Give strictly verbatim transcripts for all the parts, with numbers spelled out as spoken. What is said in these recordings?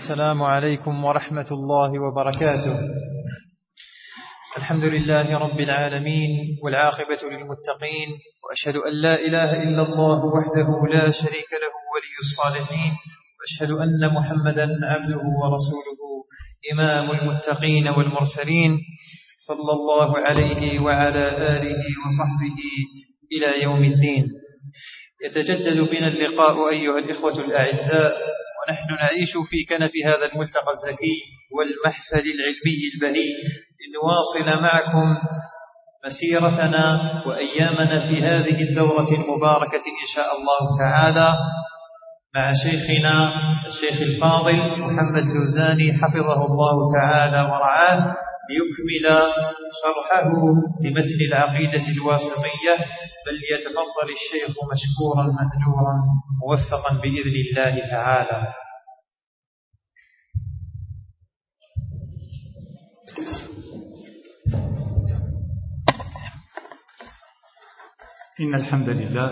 السلام عليكم ورحمة الله وبركاته. الحمد لله رب العالمين، والعاقبة للمتقين، وأشهد أن لا إله إلا الله وحده لا شريك له ولي الصالحين، وأشهد أن محمدا عبده ورسوله إمام المتقين والمرسلين، صلى الله عليه وعلى آله وصحبه إلى يوم الدين. يتجدد بنا اللقاء أيها الإخوة الأعزاء، ونحن نعيش في كنف هذا الملتقى الزكي والمحفل العلمي البهي لنواصل معكم مسيرتنا وأيامنا في هذه الدورة المباركة إن شاء الله تعالى مع شيخنا الشيخ الفاضل محمد لوزاني حفظه الله تعالى ورعاه، ليكمل شرحه لمتن العقيدة الواسطية. فليتفضل الشيخ مشكورا مأجورا موفقا بإذن الله تعالى. إن الحمد لله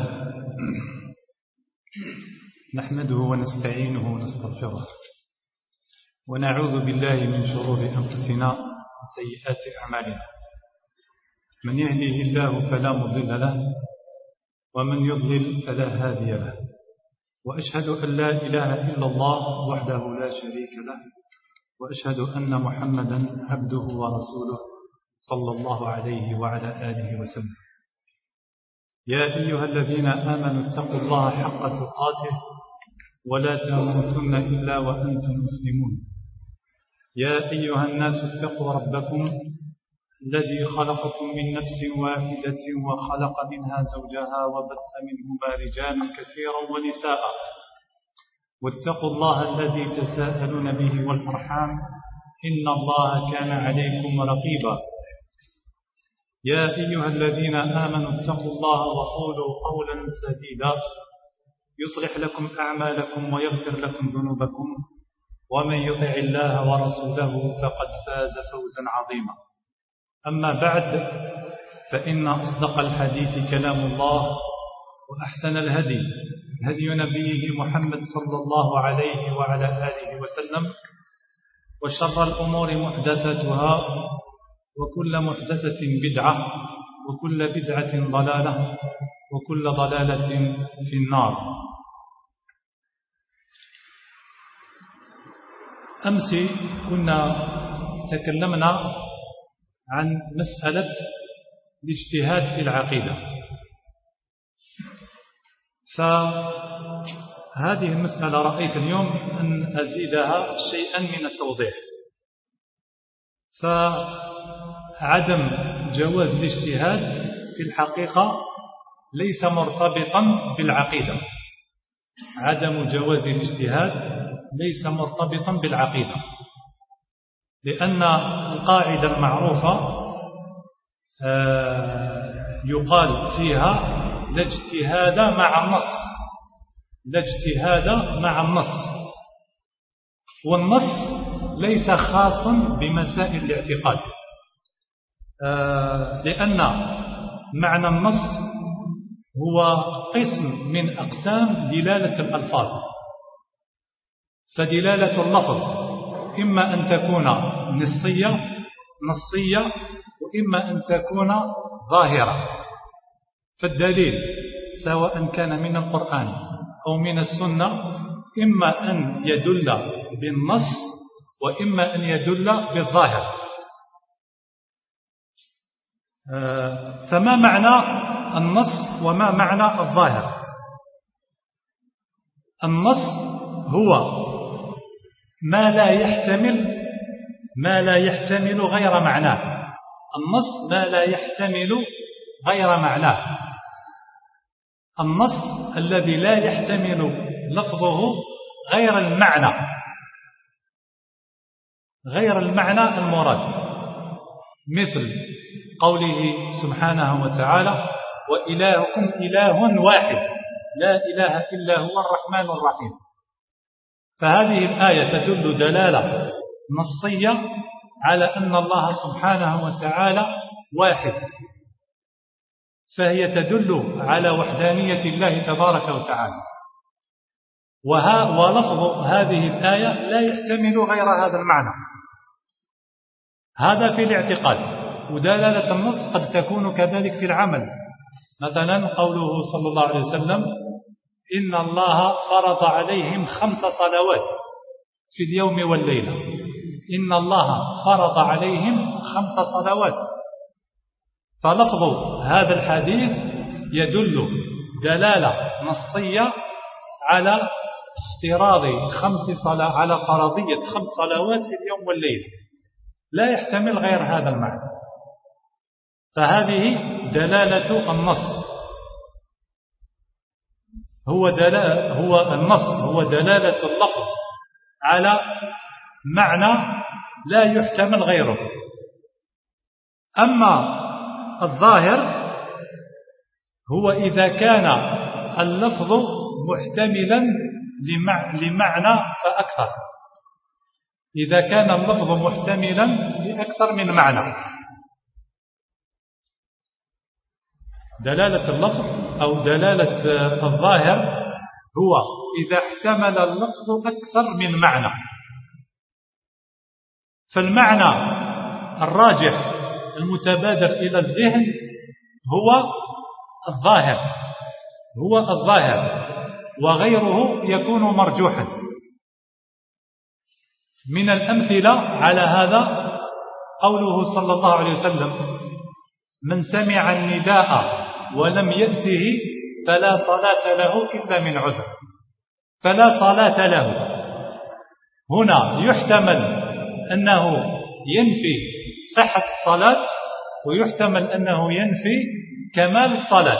نحمده ونستعينه ونستغفره، ونعوذ بالله من شرور أنفسنا وسيئات أعمالنا. من يهديه الله فلا مضل له، ومن يضلل فلا هادي له، وأشهد أن لا إله إلا الله وحده لا شريك له، وأشهد أن محمدا عبده ورسوله صلى الله عليه وعلى آله وسلم. يا أيها الذين آمنوا اتقوا الله حق تقاته ولا تموتن إلا وأنتم مسلمون. يا أيها الناس اتقوا ربكم الذي خلقكم من نفس واحدة وخلق منها زوجها وبث منهما رجالا كثيرا ونساء، واتقوا الله الذي تساءلون به والأرحام إن الله كان عليكم رقيبا. يا أيها الذين آمنوا اتقوا الله وقولوا قولا سديدا يصلح لكم أعمالكم ويغفر لكم ذنوبكم، ومن يطع الله ورسوله فقد فاز فوزا عظيما. أما بعد، فإن أصدق الحديث كلام الله، وأحسن الهدي هدي نبيه محمد صلى الله عليه وعلى آله وسلم، وشر الأمور محدثاتها، وكل محدثة بدعة، وكل بدعة ضلالة، وكل ضلالة في النار. أمس كنا تكلمنا عن مسألة الاجتهاد في العقيدة، فهذه المسألة رأيت اليوم أن أزيدها شيئا من التوضيح. فعدم جواز الاجتهاد في الحقيقة ليس مرتبطا بالعقيدة. عدم جواز الاجتهاد ليس مرتبطا بالعقيدة، لأن القاعدة المعروفة يقال فيها لا اجتهاد مع النص، لا اجتهاد مع النص، والنص ليس خاصا بمسائل الاعتقاد، لأن معنى النص هو قسم من أقسام دلالة الألفاظ. فدلالة اللفظ إما أن تكون نصية نصية وإما أن تكون ظاهرة. فالدليل سواء كان من القرآن أو من السنة إما أن يدل بالنص وإما أن يدل بالظاهر. فما معنى النص وما معنى الظاهر؟ النص هو ما لا يحتمل ما لا يحتمل غير معناه. النص ما لا يحتمل غير معناه. النص الذي لا يحتمل لفظه غير المعنى غير المعنى المراد، مثل قوله سبحانه وتعالى: وإلهكم إله واحد لا إله إلا هو الرحمن الرحيم. فهذه الآية تدل دلالة نصية على أن الله سبحانه وتعالى واحد، فهي تدل على وحدانية الله تبارك وتعالى. ولفظ هذه الآية لا يحتمل غير هذا المعنى. هذا في الاعتقاد. ودلالة النص قد تكون كذلك في العمل. مثلا قوله صلى الله عليه وسلم: إن الله فرض عليهم خمس صلوات في اليوم والليلة. إن الله فرض عليهم خمس صلوات. فلفظ هذا الحديث يدل دلالة نصية على افتراض خمس صلاة على فرضية خمس صلوات في اليوم والليلة، لا يحتمل غير هذا المعنى. فهذه دلالة النص. هو دلالة هو النص هو دلالة اللفظ على معنى لا يحتمل غيره. أما الظاهر هو إذا كان اللفظ محتملا لمعنى فأكثر، إذا كان اللفظ محتملا لأكثر من معنى. دلالة اللفظ أو دلالة الظاهر هو إذا احتمل اللفظ أكثر من معنى. فالمعنى الراجح المتبادر إلى الذهن هو الظاهر هو الظاهر وغيره يكون مرجوحا. من الأمثلة على هذا قوله صلى الله عليه وسلم: من سمع النداء ولم يأته فلا صلاة له إلا من عذر. فلا صلاة له هنا يحتمل أنه ينفي صحة الصلاة، ويحتمل أنه ينفي كمال الصلاة.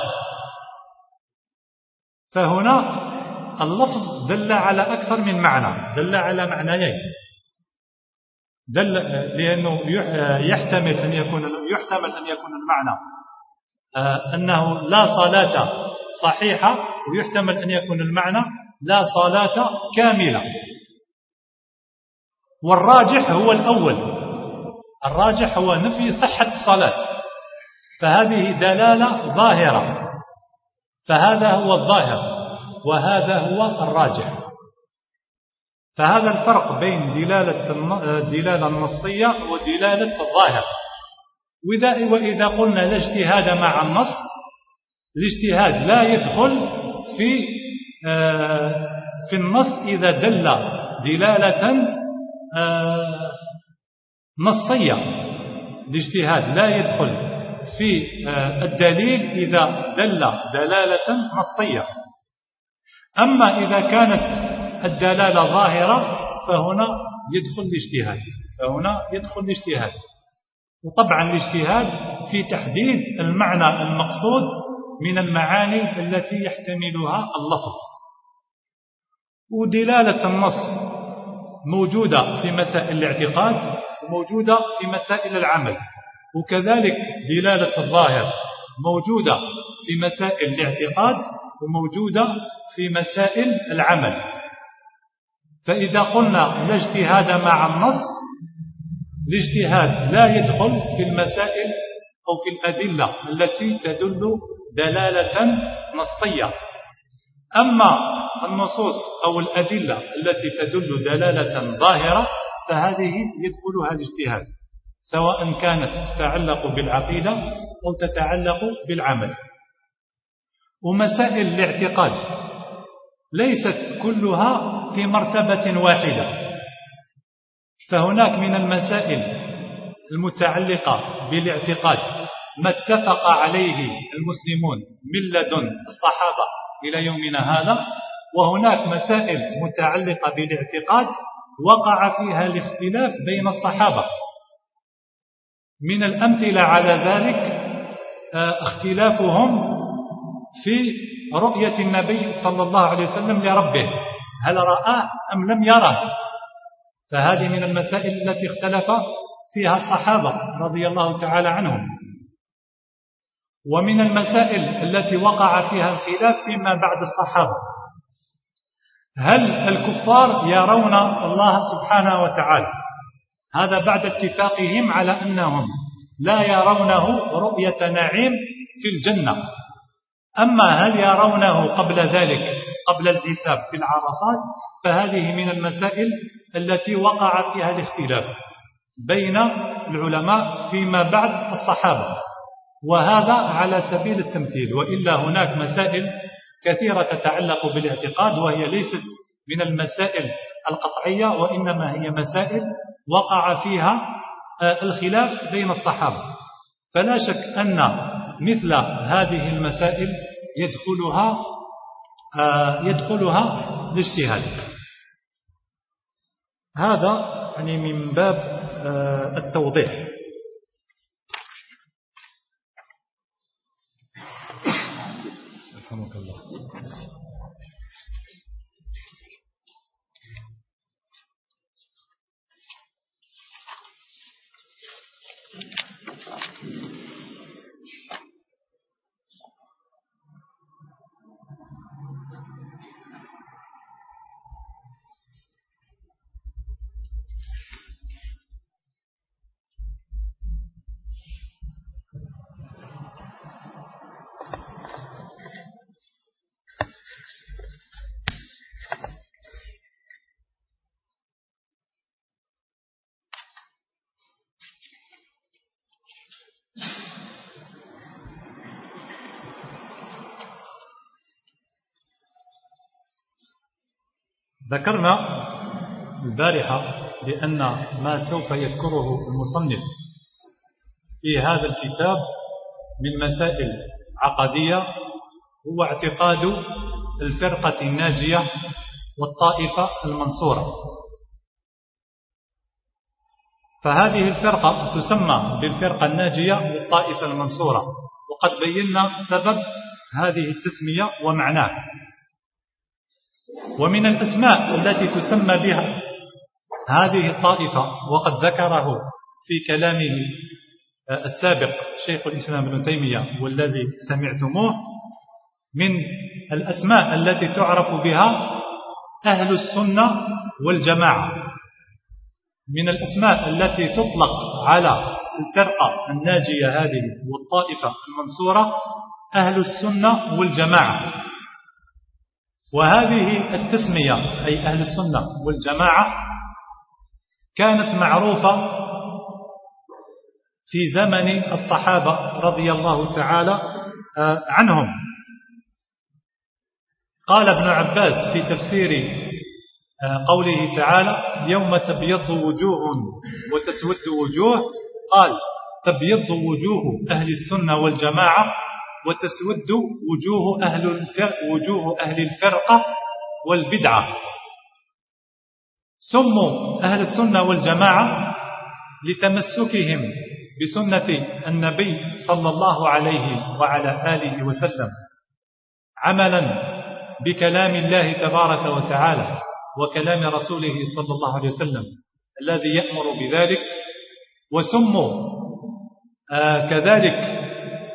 فهنا اللفظ دل على أكثر من معنى، دل على معنيين. دل لأنه يحتمل أن يكون يحتمل أن يكون المعنى أنه لا صلاة صحيحة، ويحتمل أن يكون المعنى لا صلاة كاملة. والراجح هو الأول، الراجح هو نفي صحة الصلاة. فهذه دلالة ظاهرة، فهذا هو الظاهر وهذا هو الراجح. فهذا الفرق بين دلالة الدلالة النصية ودلالة الظاهر. وإذا, وإذا قلنا لا اجتهاد مع النص، الاجتهاد لا يدخل في في النص إذا دل دلالة نصية. الاجتهاد لا يدخل في الدليل إذا دل دلالة نصية. أما إذا كانت الدلالة ظاهرة فهنا يدخل الاجتهاد فهنا يدخل الاجتهاد وطبعا الاجتهاد في تحديد المعنى المقصود من المعاني التي يحتملها اللفظ. ودلالة النص موجودة في مسائل الاعتقاد وموجودة في مسائل العمل، وكذلك دلالة الظاهر موجودة في مسائل الاعتقاد وموجودة في مسائل العمل. فإذا قلنا لا اجتهاد مع النص، الاجتهاد لا يدخل في المسائل أو في الأدلة التي تدل دلالة نصية. أما النصوص أو الأدلة التي تدل دلالة ظاهرة فهذه يدخلها الاجتهاد، سواء كانت تتعلق بالعقيدة أو تتعلق بالعمل. ومسائل الاعتقاد ليست كلها في مرتبة واحدة، فهناك من المسائل المتعلقة بالاعتقاد ما اتفق عليه المسلمون من لدن الصحابة إلى يومنا هذا، وهناك مسائل متعلقة بالاعتقاد وقع فيها الاختلاف بين الصحابة. من الأمثلة على ذلك اختلافهم في رؤية النبي صلى الله عليه وسلم لربه، هل رآه أم لم يره؟ فهذه من المسائل التي اختلف فيها الصحابة رضي الله تعالى عنهم. ومن المسائل التي وقع فيها الخلاف فيما بعد الصحابة، هل الكفار يرون الله سبحانه وتعالى؟ هذا بعد اتفاقهم على أنهم لا يرونه رؤية نعيم في الجنة. أما هل يرونه قبل ذلك قبل الحساب في العرصات فهذه من المسائل التي وقع فيها الاختلاف بين العلماء فيما بعد الصحابة، وهذا على سبيل التمثيل، وإلا هناك مسائل كثيرة تتعلق بالاعتقاد وهي ليست من المسائل القطعية، وإنما هي مسائل وقع فيها الخلاف بين الصحابة. فلا شك أن مثل هذه المسائل يدخلها يدخلها الاجتهاد. هذا يعني من باب التوضيح. رحمك الله. ذكرنا البارحة بأن ما سوف يذكره المصنف في هذا الكتاب من مسائل عقدية هو اعتقاد الفرقة الناجية والطائفة المنصورة. فهذه الفرقة تسمى بالفرقة الناجية والطائفة المنصورة، وقد بينا سبب هذه التسمية ومعناه. ومن الأسماء التي تسمى بها هذه الطائفة، وقد ذكره في كلامه السابق شيخ الإسلام ابن تيمية والذي سمعتموه، من الأسماء التي تعرف بها أهل السنة والجماعة، من الأسماء التي تطلق على الفرقة الناجية هذه والطائفة المنصورة أهل السنة والجماعة. وهذه التسمية أي أهل السنة والجماعة كانت معروفة في زمن الصحابة رضي الله تعالى عنهم. قال ابن عباس في تفسير قوله تعالى يوم تبيض وجوه وتسود وجوه، قال تبيض وجوه أهل السنة والجماعة وتسود وجوه أهل الفرق وجوه أهل الفرقة والبدعة. سموا أهل السنة والجماعة لتمسكهم بسنة النبي صلى الله عليه وعلى آله وسلم، عملا بكلام الله تبارك وتعالى وكلام رسوله صلى الله عليه وسلم الذي يأمر بذلك. وسموا آه كذلك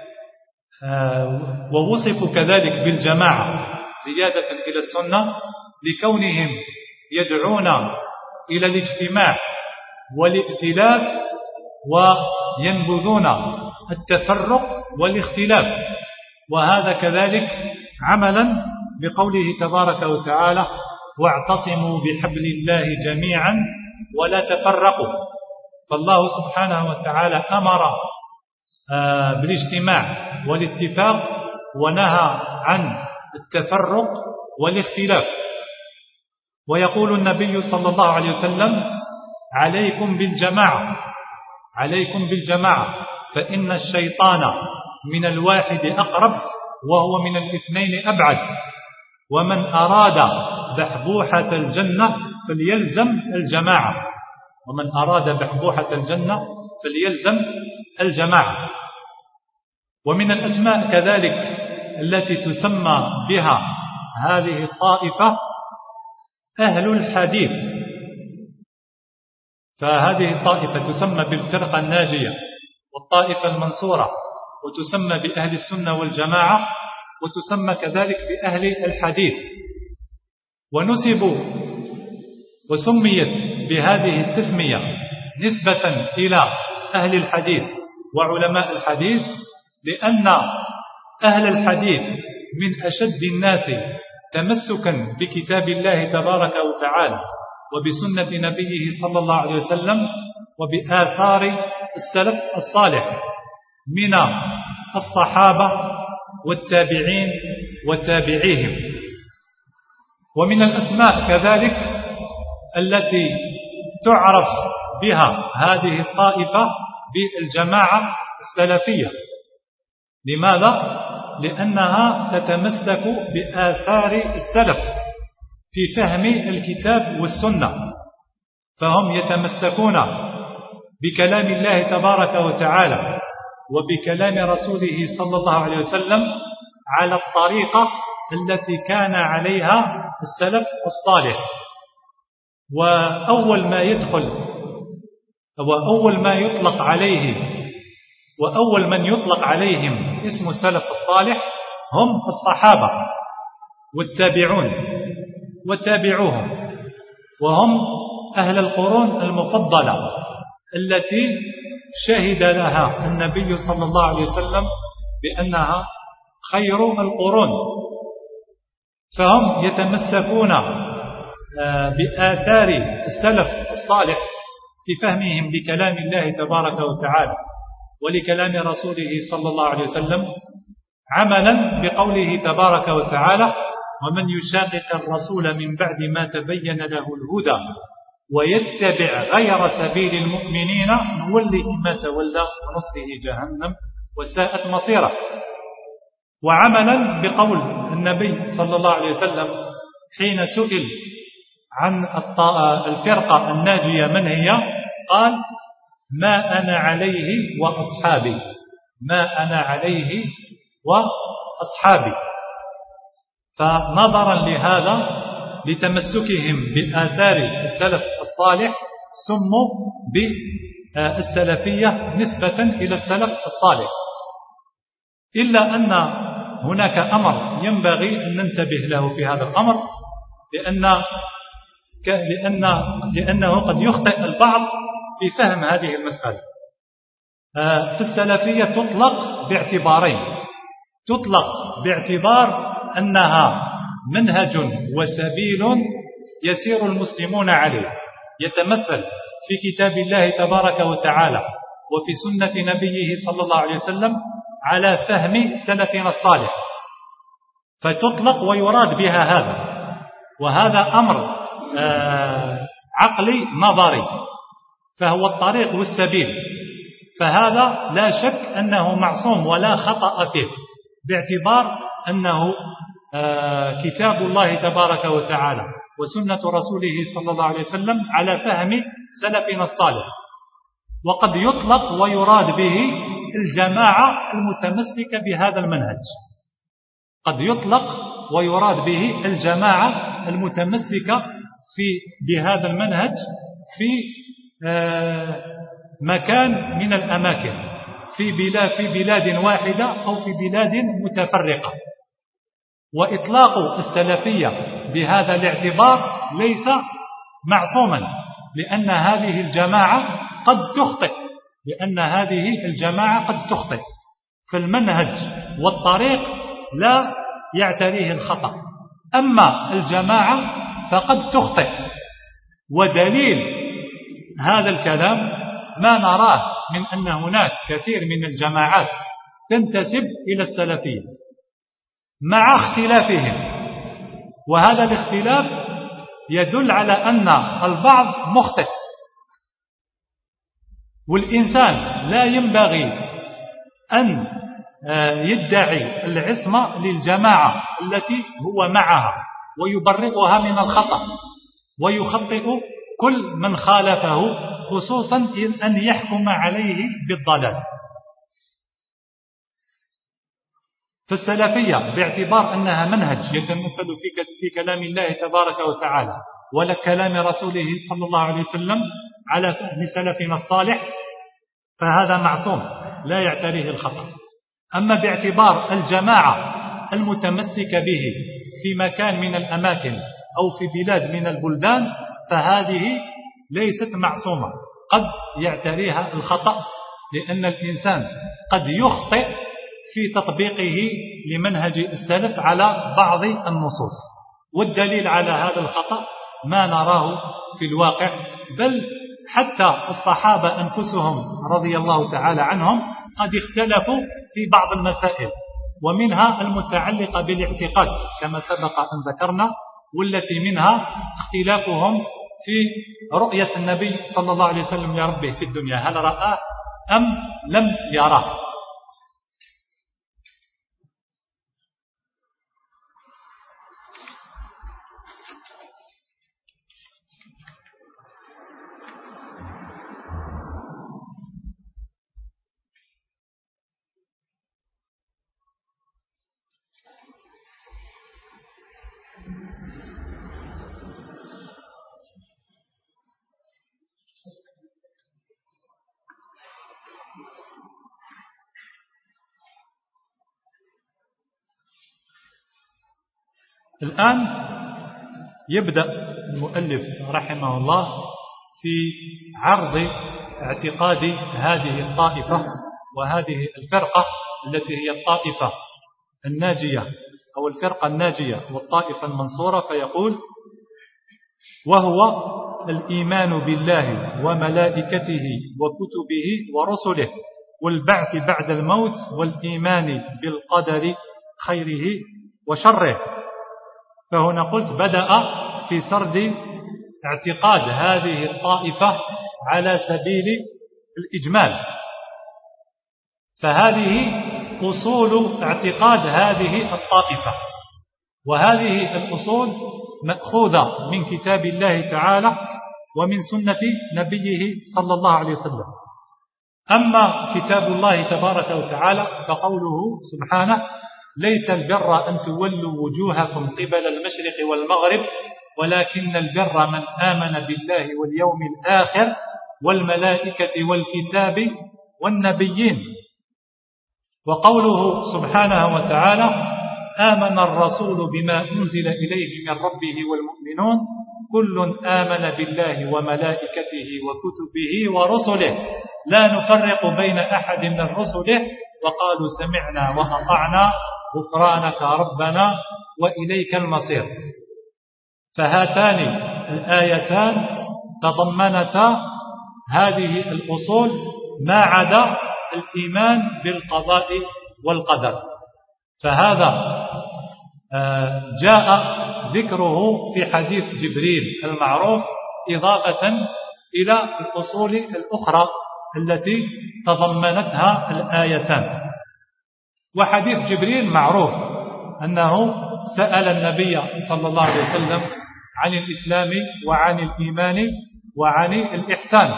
آه ووصفوا كذلك بالجماعة زيادة إلى السنة لكونهم يدعون إلى الاجتماع والائتلاف وينبذون التفرق والاختلاف، وهذا كذلك عملا بقوله تبارك وتعالى واعتصموا بحبل الله جميعا ولا تفرقوا. فالله سبحانه وتعالى أمر بالاجتماع والاتفاق ونهى عن التفرق والاختلاف. ويقول النبي صلى الله عليه وسلم عليكم بالجماعة عليكم بالجماعة فإن الشيطان من الواحد أقرب وهو من الاثنين أبعد، ومن أراد بحبوحة الجنة فليلزم الجماعة ومن أراد بحبوحة الجنة فليلزم الجماعة. ومن الأسماء كذلك التي تسمى بها هذه الطائفة أهل الحديث. فهذه الطائفة تسمى بالفرقة الناجية والطائفة المنصورة، وتسمى بأهل السنة والجماعة، وتسمى كذلك بأهل الحديث. ونسبوا وسميت بهذه التسمية نسبة إلى أهل الحديث وعلماء الحديث، لأن أهل الحديث من أشد الناس تمسكا بكتاب الله تبارك وتعالى وبسنة نبيه صلى الله عليه وسلم وبآثار السلف الصالح من الصحابة والتابعين وتابعيهم. ومن الأسماء كذلك التي تعرف بها هذه الطائفة بالجماعة السلفية. لماذا؟ لأنها تتمسك بآثار السلف في فهم الكتاب والسنة، فهم يتمسكون بكلام الله تبارك وتعالى وبكلام رسوله صلى الله عليه وسلم على الطريقة التي كان عليها السلف الصالح. وأول ما يدخل وأول ما يطلق عليه وأول من يطلق عليهم اسم السلف الصالح هم الصحابة والتابعون وتابعوهم، وهم أهل القرون المفضلة التي شهد لها النبي صلى الله عليه وسلم بأنها خير القرون. فهم يتمسكون بآثار السلف الصالح في فهمهم لكلام الله تبارك وتعالى ولكلام رسوله صلى الله عليه وسلم، عملا بقوله تبارك وتعالى: ومن يشاقق الرسول من بعد ما تبين له الهدى ويتبع غير سبيل المؤمنين نوله ما تولى ونصله جهنم وساءت مصيره. وعملا بقول النبي صلى الله عليه وسلم حين سئل عن الفرقة الناجية من هي، قال: ما أنا عليه وأصحابي ما أنا عليه وأصحابي. فنظرا لهذا لتمسكهم بآثار السلف الصالح سموا بالسلفية نسبة إلى السلف الصالح. إلا أن هناك أمر ينبغي أن ننتبه له في هذا الأمر، لأن لأن لأنه قد يخطئ البعض في فهم هذه المسألة. في السلفية تطلق باعتبارين: تطلق باعتبار أنها منهج وسبيل يسير المسلمون عليه، يتمثل في كتاب الله تبارك وتعالى وفي سنة نبيه صلى الله عليه وسلم على فهم سلفنا الصالح، فتطلق ويراد بها هذا. وهذا أمر آه عقلي نظري، فهو الطريق والسبيل، فهذا لا شك أنه معصوم ولا خطأ فيه، باعتبار أنه آه كتاب الله تبارك وتعالى وسنة رسوله صلى الله عليه وسلم على فهم سلفنا الصالح. وقد يطلق ويراد به الجماعة المتمسكة بهذا المنهج، قد يطلق ويراد به الجماعة المتمسكة في بهذا المنهج في آه مكان من الأماكن، في بلاد في بلاد واحدة أو في بلاد متفرقة. وإطلاق السلفية بهذا الاعتبار ليس معصوما، لأن هذه الجماعة قد تخطئ لأن هذه الجماعة قد تخطئ فالمنهج والطريق لا يعتريه الخطأ، أما الجماعة فقد تخطئ. ودليل هذا الكلام ما نراه من أن هناك كثير من الجماعات تنتسب إلى السلفية مع اختلافهم، وهذا الاختلاف يدل على أن البعض مخطئ. والإنسان لا ينبغي أن يدعي العصمة للجماعة التي هو معها ويبرئها من الخطأ ويخطئ كل من خالفه، خصوصا أن يحكم عليه بالضلال. فالسلفية باعتبار أنها منهج يتمثل في كلام الله تبارك وتعالى ولا كلام رسوله صلى الله عليه وسلم على فهم سلفنا الصالح، فهذا معصوم لا يعتريه الخطأ. أما باعتبار الجماعة المتمسكة به في مكان من الأماكن أو في بلاد من البلدان، فهذه ليست معصومة، قد يعتريها الخطأ، لأن الإنسان قد يخطئ في تطبيقه لمنهج السلف على بعض النصوص. والدليل على هذا الخطأ ما نراه في الواقع، بل حتى الصحابة أنفسهم رضي الله تعالى عنهم قد اختلفوا في بعض المسائل، ومنها المتعلقة بالاعتقاد كما سبق أن ذكرنا، والتي منها اختلافهم في رؤية النبي صلى الله عليه وسلم لربه في الدنيا، هل رآه أم لم يراه. الآن يبدأ المؤلف رحمه الله في عرض اعتقاد هذه الطائفة وهذه الفرقة التي هي الطائفة الناجية أو الفرقة الناجية والطائفة المنصورة، فيقول: وهو الإيمان بالله وملائكته وكتبه ورسله والبعث بعد الموت والإيمان بالقدر خيره وشره. فهنا قلت بدأ في سرد اعتقاد هذه الطائفة على سبيل الإجمال، فهذه أصول اعتقاد هذه الطائفة، وهذه الأصول مأخوذة من كتاب الله تعالى ومن سنة نبيه صلى الله عليه وسلم. أما كتاب الله تبارك وتعالى فقوله سبحانه: ليس البر أن تولوا وجوهكم قبل المشرق والمغرب ولكن البر من آمن بالله واليوم الآخر والملائكة والكتاب والنبيين. وقوله سبحانه وتعالى: آمن الرسول بما أنزل إليه من ربه والمؤمنون كل آمن بالله وملائكته وكتبه ورسله لا نفرق بين أحد من رسله وقالوا سمعنا وأطعنا غفرانك ربنا وإليك المصير. فهاتان الآيتان تضمنتا هذه الأصول ما عدا الإيمان بالقضاء والقدر، فهذا جاء ذكره في حديث جبريل المعروف إضافة إلى الأصول الأخرى التي تضمنتها الآيتان. وحديث جبريل معروف أنه سأل النبي صلى الله عليه وسلم عن الإسلام وعن الإيمان وعن الإحسان،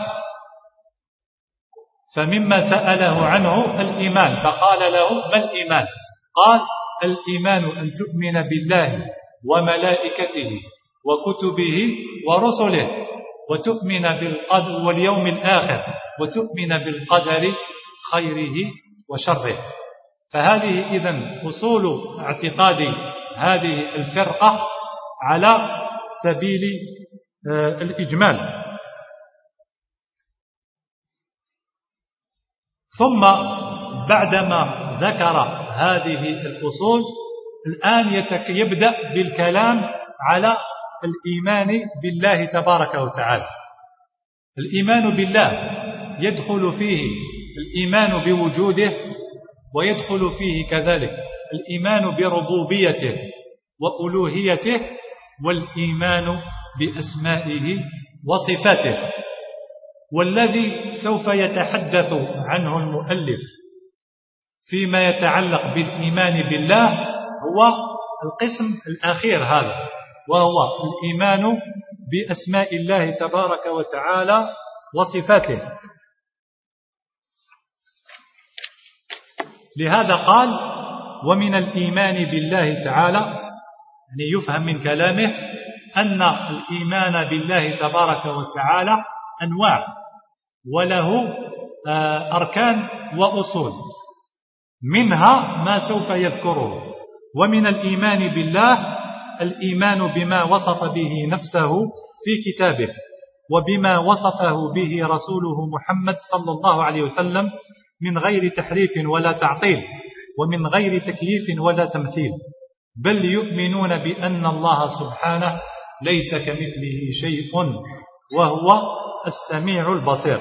فمما سأله عنه الإيمان، فقال له: ما الإيمان؟ قال: الإيمان أن تؤمن بالله وملائكته وكتبه ورسله وتؤمن بالقدر واليوم الآخر وتؤمن بالقدر خيره وشره. فهذه إذن أصول اعتقاد هذه الفرقة على سبيل الإجمال. ثم بعدما ذكر هذه الأصول الآن يبدأ بالكلام على الإيمان بالله تبارك وتعالى. الإيمان بالله يدخل فيه الإيمان بوجوده، ويدخل فيه كذلك الإيمان بربوبيته وألوهيته، والإيمان بأسمائه وصفاته. والذي سوف يتحدث عنه المؤلف فيما يتعلق بالإيمان بالله هو القسم الأخير هذا، وهو الإيمان بأسماء الله تبارك وتعالى وصفاته. لهذا قال: ومن الإيمان بالله تعالى، يعني يفهم من كلامه أن الإيمان بالله تبارك وتعالى أنواع، وله أركان وأصول، منها ما سوف يذكره. ومن الإيمان بالله الإيمان بما وصف به نفسه في كتابه، وبما وصفه به رسوله محمد صلى الله عليه وسلم من غير تحريف ولا تعطيل، ومن غير تكييف ولا تمثيل، بل يؤمنون بأن الله سبحانه ليس كمثله شيء وهو السميع البصير.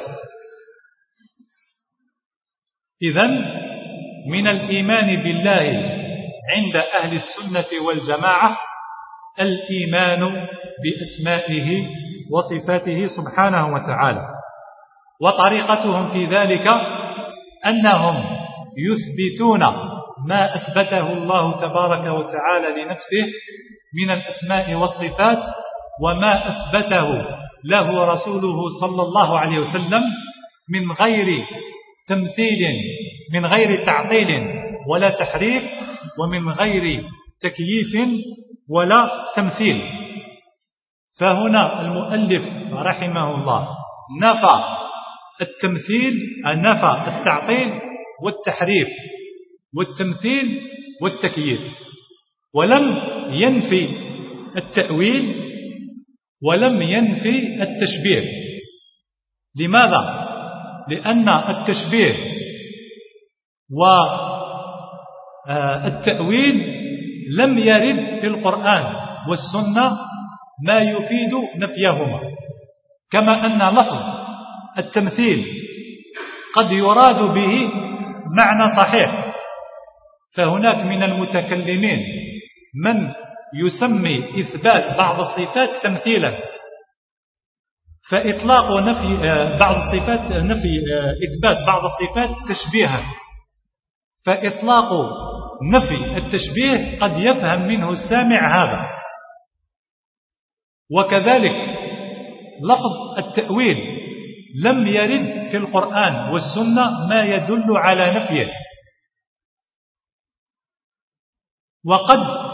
إذن من الإيمان بالله عند أهل السنة والجماعة الإيمان بأسمائه وصفاته سبحانه وتعالى، وطريقتهم في ذلك أنهم يثبتون ما أثبته الله تبارك وتعالى لنفسه من الأسماء والصفات، وما أثبته له رسوله صلى الله عليه وسلم من غير تمثيل، من غير تعطيل ولا تحريف، ومن غير تكييف ولا تمثيل. فهنا المؤلف رحمه الله نفى التمثيل، نفى التعطيل والتحريف والتمثيل والتكييف، ولم ينفي التأويل ولم ينفي التشبيه. لماذا؟ لأن التشبيه والتأويل لم يرد في القرآن والسنة ما يفيد نفيهما، كما أن لفظ التمثيل قد يراد به معنى صحيح، فهناك من المتكلمين من يسمي إثبات بعض الصفات تمثيلا، فإطلاق نفي بعض الصفات نفي إثبات بعض الصفات تشبيها، فإطلاق نفي التشبيه قد يفهم منه السامع هذا. وكذلك لفظ التأويل لم يرد في القرآن والسنة ما يدل على نفيه، وقد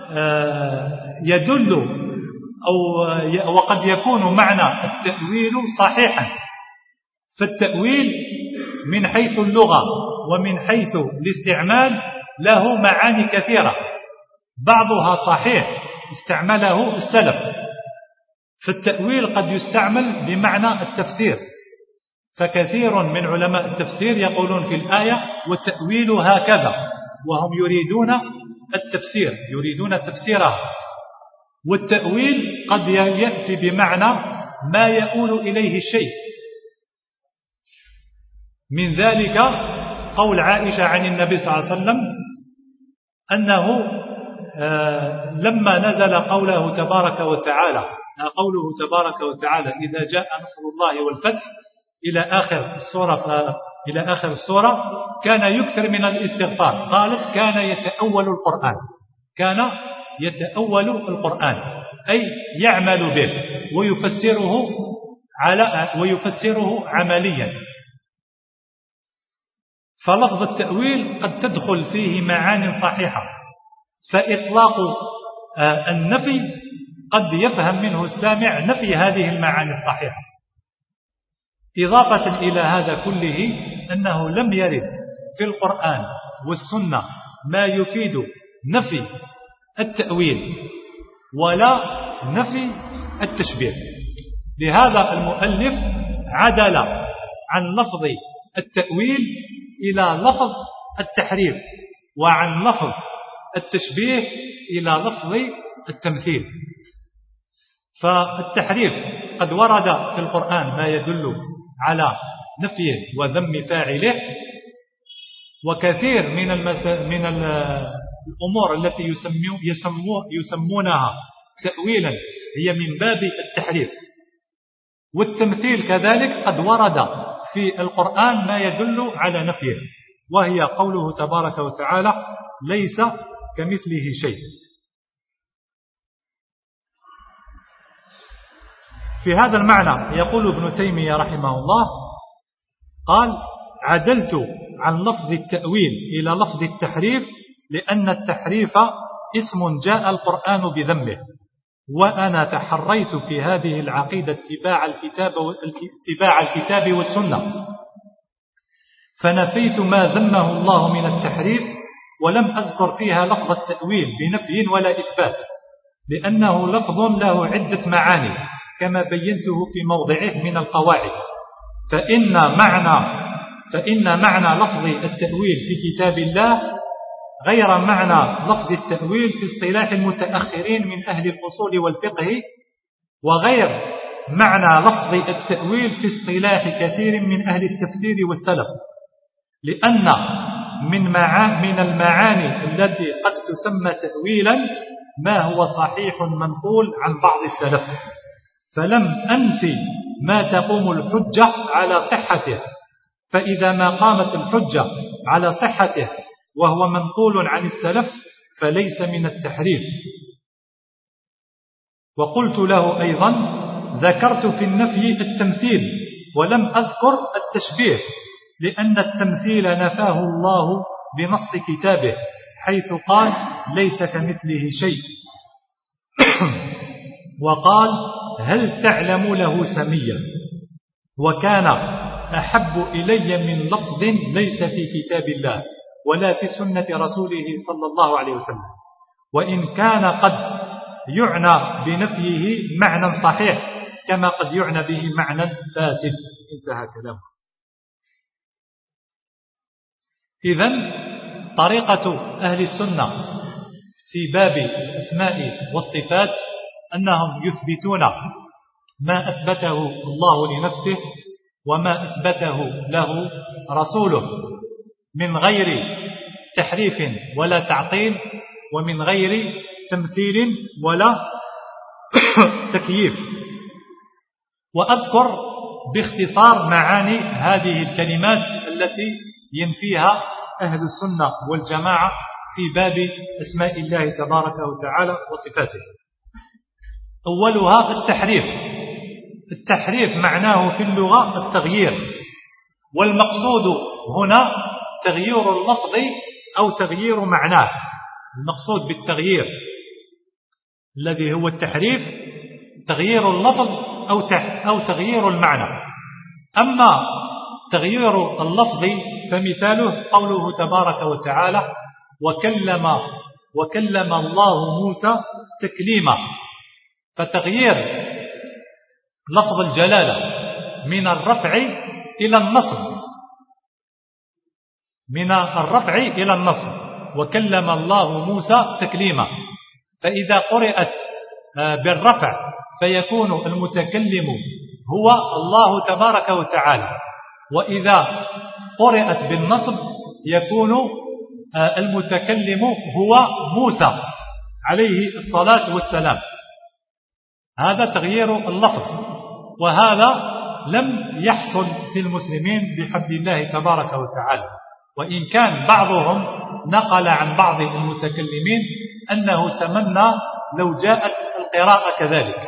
يدل أو وقد يكون معنى التأويل صحيحا. فالتأويل من حيث اللغة ومن حيث الاستعمال له معاني كثيرة، بعضها صحيح استعمله السلف. فالتأويل قد يستعمل بمعنى التفسير، فكثير من علماء التفسير يقولون في الآية والتأويل هكذا، وهم يريدون التفسير، يريدون تفسيرها. والتأويل قد يأتي بمعنى ما يؤول إليه الشيء، من ذلك قول عائشة عن النبي صلى الله عليه وسلم أنه لما نزل قوله تبارك وتعالى قوله تبارك وتعالى إذا جاء نصر الله والفتح إلى آخر السورة إلى آخر السورة كان يكثر من الاستغفار. قالت كان يتأول القرآن، كان يتأول القرآن أي يعمل به ويفسره على ويفسره عمليا. فلفظ التأويل قد تدخل فيه معان صحيحة، فإطلاق النفي قد يفهم منه السامع نفي هذه المعاني الصحيحة. إضافة إلى هذا كله أنه لم يرد في القرآن والسنة ما يفيد نفي التأويل ولا نفي التشبيه. لهذا المؤلف عدل عن لفظ التأويل إلى لفظ التحريف، وعن لفظ التشبيه إلى لفظ التمثيل. فالتحريف قد ورد في القرآن ما يدل على نفيه وذم فاعله، وكثير من المس... من الأمور التي يسمو... يسمو... يسمونها تأويلا هي من باب التحريف. والتمثيل كذلك قد ورد في القرآن ما يدل على نفيه، وهي قوله تبارك وتعالى ليس كمثله شيء. في هذا المعنى يقول ابن تيمية رحمه الله قال عدلت عن لفظ التأويل إلى لفظ التحريف لأن التحريف اسم جاء القرآن بذمه، وأنا تحريت في هذه العقيدة اتباع الكتاب اتباع الكتاب والسنة، فنفيت ما ذمه الله من التحريف ولم أذكر فيها لفظ التأويل بنفي ولا إثبات، لأنه لفظ له عدة معاني كما بينته في موضعه من القواعد. فإن معنى فإن معنى لفظ التأويل في كتاب الله غير معنى لفظ التأويل في اصطلاح المتأخرين من أهل الأصول والفقه، وغير معنى لفظ التأويل في اصطلاح كثير من أهل التفسير والسلف، لأن من من المعاني التي قد تسمى تأويلا ما هو صحيح منقول عن بعض السلف، فلم أنفي ما تقوم الحجة على صحته، فإذا ما قامت الحجة على صحته وهو منقول عن السلف فليس من التحريف. وقلت له أيضا: ذكرت في النفي التمثيل ولم أذكر التشبيه، لأن التمثيل نفاه الله بنص كتابه حيث قال: ليس كمثله شيء، وقال: هل تعلم له سميا، وكان أحب إلي من لفظ ليس في كتاب الله ولا في سنة رسوله صلى الله عليه وسلم، وإن كان قد يعنى بنفيه معنى صحيح كما قد يعنى به معنى فاسد. انتهى كلامه. إذن طريقة أهل السنة في باب الأسماء والصفات أنهم يثبتون ما أثبته الله لنفسه وما أثبته له رسوله من غير تحريف ولا تعطيل، ومن غير تمثيل ولا تكييف. وأذكر باختصار معاني هذه الكلمات التي ينفيها أهل السنة والجماعة في باب أسماء الله تبارك وتعالى وصفاته. أولها التحريف. التحريف معناه في اللغة التغيير، والمقصود هنا تغيير اللفظ أو تغيير معناه. المقصود بالتغيير الذي هو التحريف تغيير اللفظ أو أو تغيير المعنى. أما تغيير اللفظ فمثاله قوله تبارك وتعالى: وكلم وكلم الله موسى تكليما. فتغيير لفظ الجلالة من الرفع إلى النصب من الرفع إلى النصب وكلم الله موسى تكليما. فإذا قرأت بالرفع فيكون المتكلم هو الله تبارك وتعالى، وإذا قرأت بالنصب يكون المتكلم هو موسى عليه الصلاة والسلام. هذا تغيير اللفظ، وهذا لم يحصل في المسلمين بحمد الله تبارك وتعالى، وإن كان بعضهم نقل عن بعض المتكلمين أنه تمنى لو جاءت القراءة كذلك.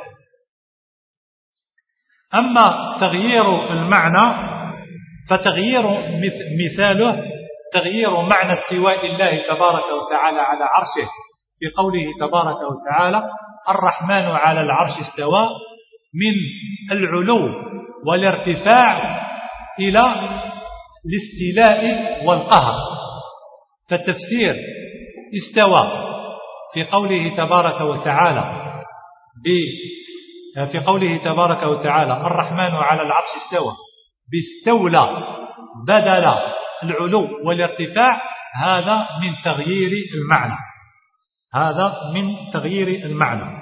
أما تغيير المعنى فتغيير مثاله تغيير معنى استواء الله تبارك وتعالى على عرشه في قوله تبارك وتعالى: الرحمن على العرش استوى، من العلو والارتفاع إلى الاستيلاء والقهر. فتفسير استوى في قوله تبارك وتعالى في قوله تبارك وتعالى الرحمن على العرش استوى باستولى بدل العلو والارتفاع، هذا من تغيير المعنى هذا من تغيير المعنى.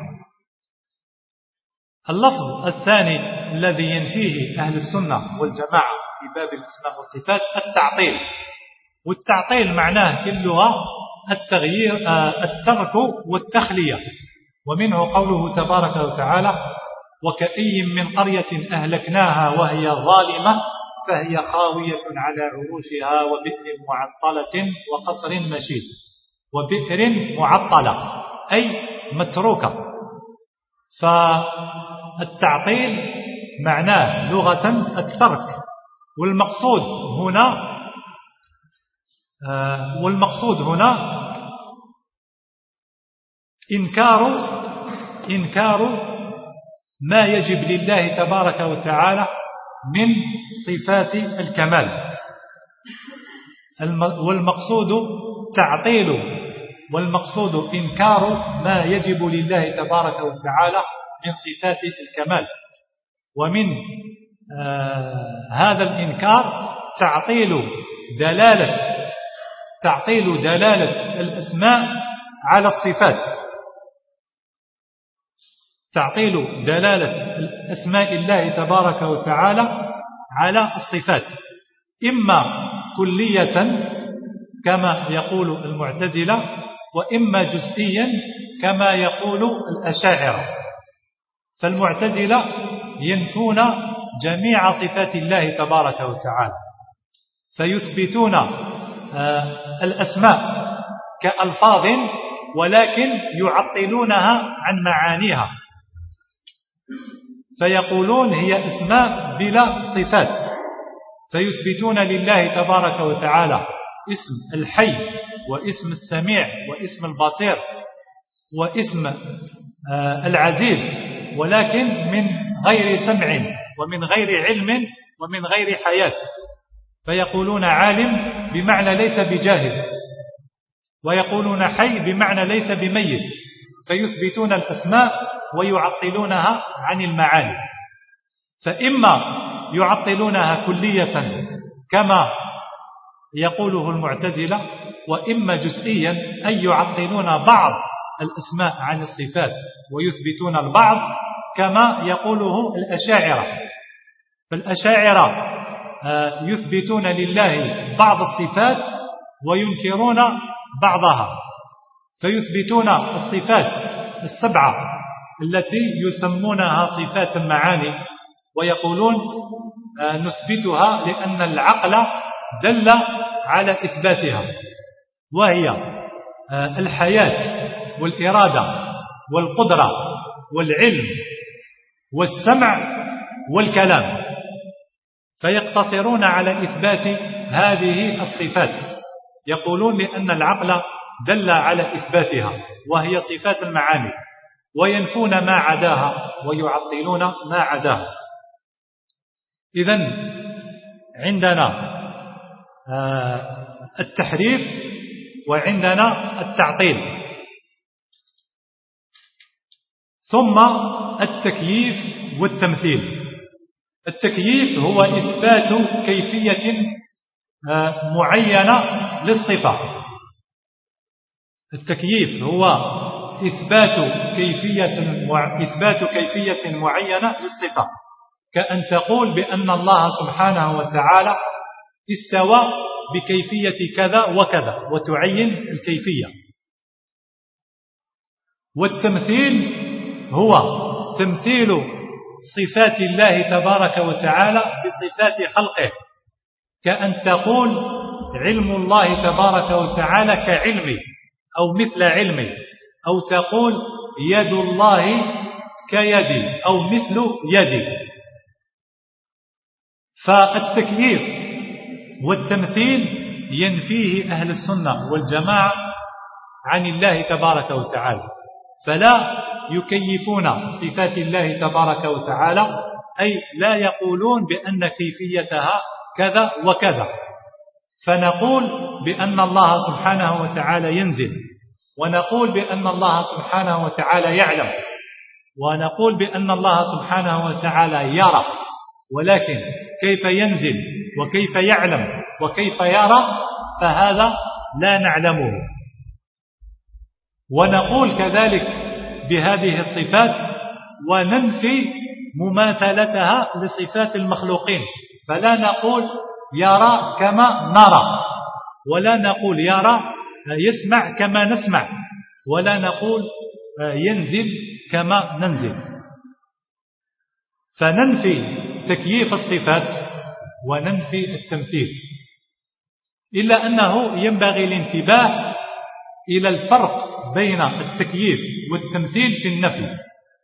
اللفظ الثاني الذي ينفيه أهل السنة والجماعة في باب الأسماء والصفات التعطيل. والتعطيل معناه في اللغة التغيير الترك والتخلية، ومنه قوله تبارك وتعالى: وكأي من قرية أهلكناها وهي ظالمة فهي خاوية على عروشها وبئر معطلة وقصر مشيد. وبئر معطلة أي متروكة. فالتعطيل معناه لغة الترك، والمقصود هنا والمقصود هنا إنكار إنكار ما يجب لله تبارك وتعالى من صفات الكمال. والمقصود تعطيل والمقصود إنكار ما يجب لله تبارك وتعالى من صفات الكمال. ومن آه هذا الإنكار تعطيل دلالة تعطيل دلالة الأسماء على الصفات، تعطيل دلالة أسماء الله تبارك وتعالى على الصفات، إما كلية كما يقول المعتزلة، وإما جزئيا كما يقول الأشاعرة. فالمعتزلة ينفون جميع صفات الله تبارك وتعالى، فيثبتون الأسماء كألفاظ ولكن يعطلونها عن معانيها، فيقولون هي أسماء بلا صفات، فيثبتون لله تبارك وتعالى اسم الحي واسم السميع واسم البصير واسم العزيز، ولكن من غير سمع ومن غير علم ومن غير حياة. فيقولون عالم بمعنى ليس بجاهل، ويقولون حي بمعنى ليس بميت، فيثبتون الأسماء ويعطلونها عن المعاني. فإما يعطلونها كلية كما يقوله المعتزلة، وإما جزئيا أي يعطلون بعض الأسماء عن الصفات ويثبتون البعض كما يقوله الأشاعرة. فالأشاعرة يثبتون لله بعض الصفات وينكرون بعضها، فيثبتون الصفات السبعة التي يسمونها صفات المعاني، ويقولون نثبتها لأن العقل دل على إثباتها، وهي الحياة والإرادة والقدرة والعلم والسمع والكلام، فيقتصرون على إثبات هذه الصفات، يقولون لأن العقل دل على إثباتها وهي صفات المعاني، وينفون ما عداها ويعطلون ما عداها. إذن عندنا التحريف وعندنا التعطيل، ثم التكييف والتمثيل. التكييف هو إثبات كيفية معينة للصفة، التكييف هو إثبات كيفية إثبات كيفية معينة للصفة، كأن تقول بأن الله سبحانه وتعالى استوى بكيفية كذا وكذا وتعين الكيفية. والتمثيل هو تمثيل صفات الله تبارك وتعالى بصفات خلقه، كأن تقول علم الله تبارك وتعالى كعلمي أو مثل علمي، أو تقول يد الله كيدي أو مثل يدي. فالتكييف والتمثيل ينفيه أهل السنة والجماعة عن الله تبارك وتعالى، فلا يكيفون صفات الله تبارك وتعالى، أي لا يقولون بأن كيفيتها كذا وكذا. فنقول بأن الله سبحانه وتعالى ينزل، ونقول بأن الله سبحانه وتعالى يعلم، ونقول بأن الله سبحانه وتعالى يرى، ولكن كيف ينزل وكيف يعلم وكيف يرى فهذا لا نعلمه. ونقول كذلك بهذه الصفات وننفي مماثلتها لصفات المخلوقين، فلا نقول يرى كما نرى، ولا نقول يرى يسمع كما نسمع، ولا نقول ينزل كما ننزل. فننفي تكييف الصفات وننفي التمثيل، إلا أنه ينبغي الانتباه إلى الفرق بين التكييف والتمثيل في النفي.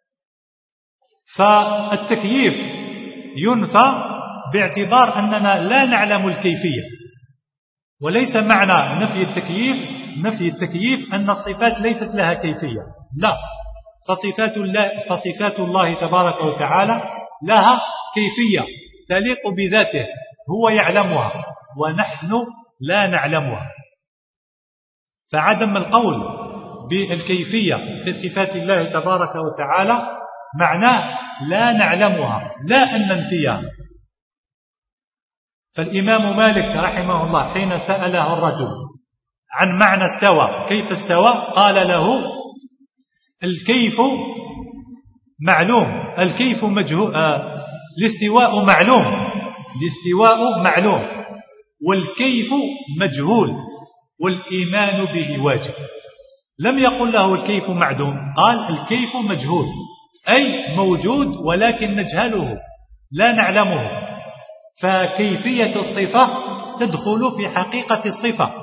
فالتكييف ينفى باعتبار أننا لا نعلم الكيفية، وليس معنى نفي التكييف نفي التكييف أن الصفات ليست لها كيفية، لا، فصفات الله, فصفات الله تبارك وتعالى لها كيفية تليق بذاته، هو يعلمها ونحن لا نعلمها. فعدم القول بالكيفية في صفات الله تبارك وتعالى معناه لا نعلمها، لا أن ننفيها. فالإمام مالك رحمه الله حين سأله الرجل عن معنى استوى. كيف استوى؟ قال له الكيف معلوم، الكيف مجهول، آه الاستواء معلوم، الاستواء معلوم والكيف مجهول والإيمان به واجب. لم يقل له الكيف معدوم، قال الكيف مجهول أي موجود ولكن نجهله لا نعلمه. فكيفية الصفة تدخل في حقيقة الصفة،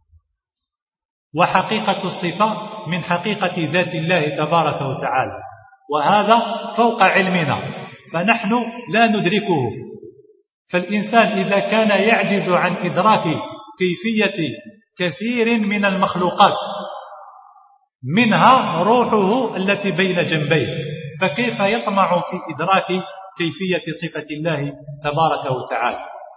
وحقيقة الصفة من حقيقة ذات الله تبارك وتعالى، وهذا فوق علمنا فنحن لا ندركه. فالإنسان إذا كان يعجز عن إدراك كيفية كثير من المخلوقات منها روحه التي بين جنبيه، فكيف يطمع في إدراك كيفية صفة الله تبارك وتعالى؟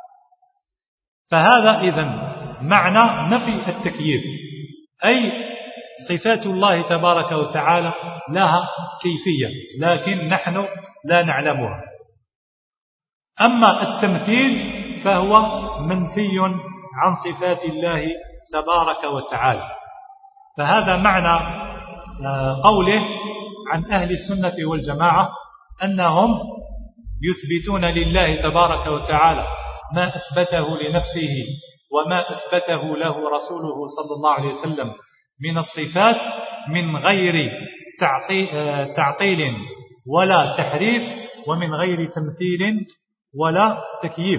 فهذا إذن معنى نفي التكييف، أي صفات الله تبارك وتعالى لها كيفية لكن نحن لا نعلمها. أما التمثيل فهو منفي عن صفات الله تبارك وتعالى. فهذا معنى قوله عن أهل السنة والجماعة أنهم يثبتون لله تبارك وتعالى ما أثبته لنفسه وما أثبته له رسوله صلى الله عليه وسلم من الصفات من غير تعطيل ولا تحريف ومن غير تمثيل ولا تكييف.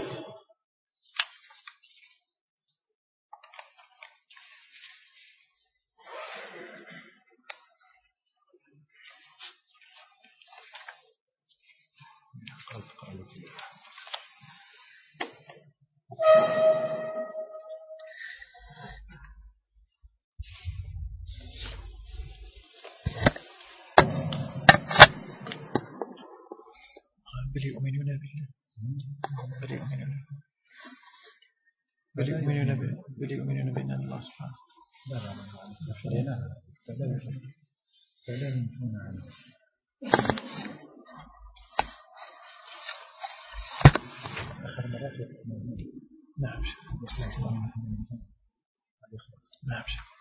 بل يؤمنون بالله بل يؤمنون بل يؤمنون بل يؤمنون بأن الله سبحانه لا لا لا فلا فلا فلا ينفون عنه. آخر مرات نعم نعم.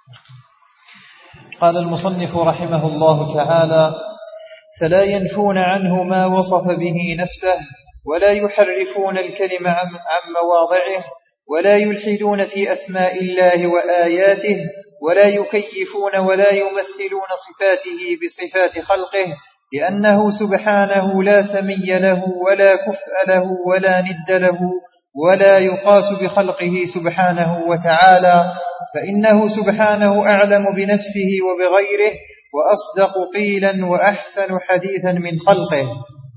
قال المصنف رحمه الله تعالى: فلا ينفون عنه ما وصف به نفسه ولا يحرفون الكلم عن مواضعه ولا يلحدون في أسماء الله وآياته ولا يكيفون ولا يمثلون صفاته بصفات خلقه، لأنه سبحانه لا سمي له ولا كفء له ولا ند له ولا يقاس بخلقه سبحانه وتعالى، فإنه سبحانه أعلم بنفسه وبغيره وأصدق قيلا وأحسن حديثا من خلقه.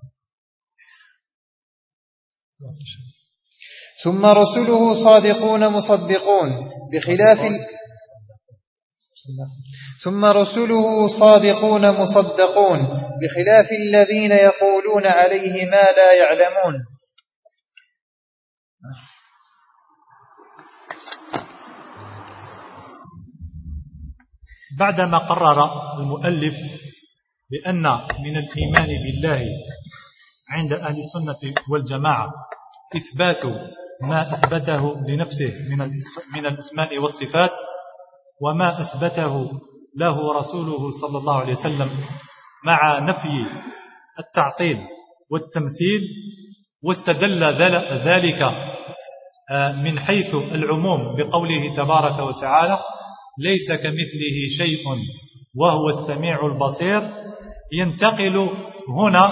ثم رسله صادقون مصدقون بخلاف ال... ثم رسله صادقون مصدقون بخلاف الذين يقولون عليه ما لا يعلمون. بعدما قرر المؤلف بأن من الإيمان بالله عند أهل السنة والجماعة إثبات ما أثبته لنفسه من الأسماء والصفات وما أثبته له رسوله صلى الله عليه وسلم مع نفي التعطيل والتمثيل، واستدل ذلك من حيث العموم بقوله تبارك وتعالى: ليس كمثله شيء وهو السميع البصير. ينتقل هنا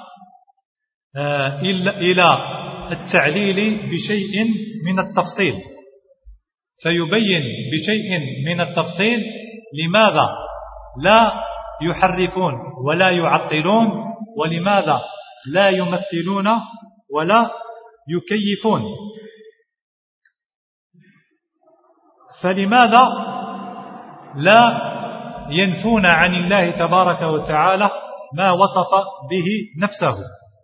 إلى التعليل بشيء من التفصيل، فيبين بشيء من التفصيل لماذا لا يحرفون ولا يعطلون، ولماذا لا يمثلون ولا يكيفون. فلماذا لا ينفون عن الله تبارك وتعالى ما وصف به نفسه؟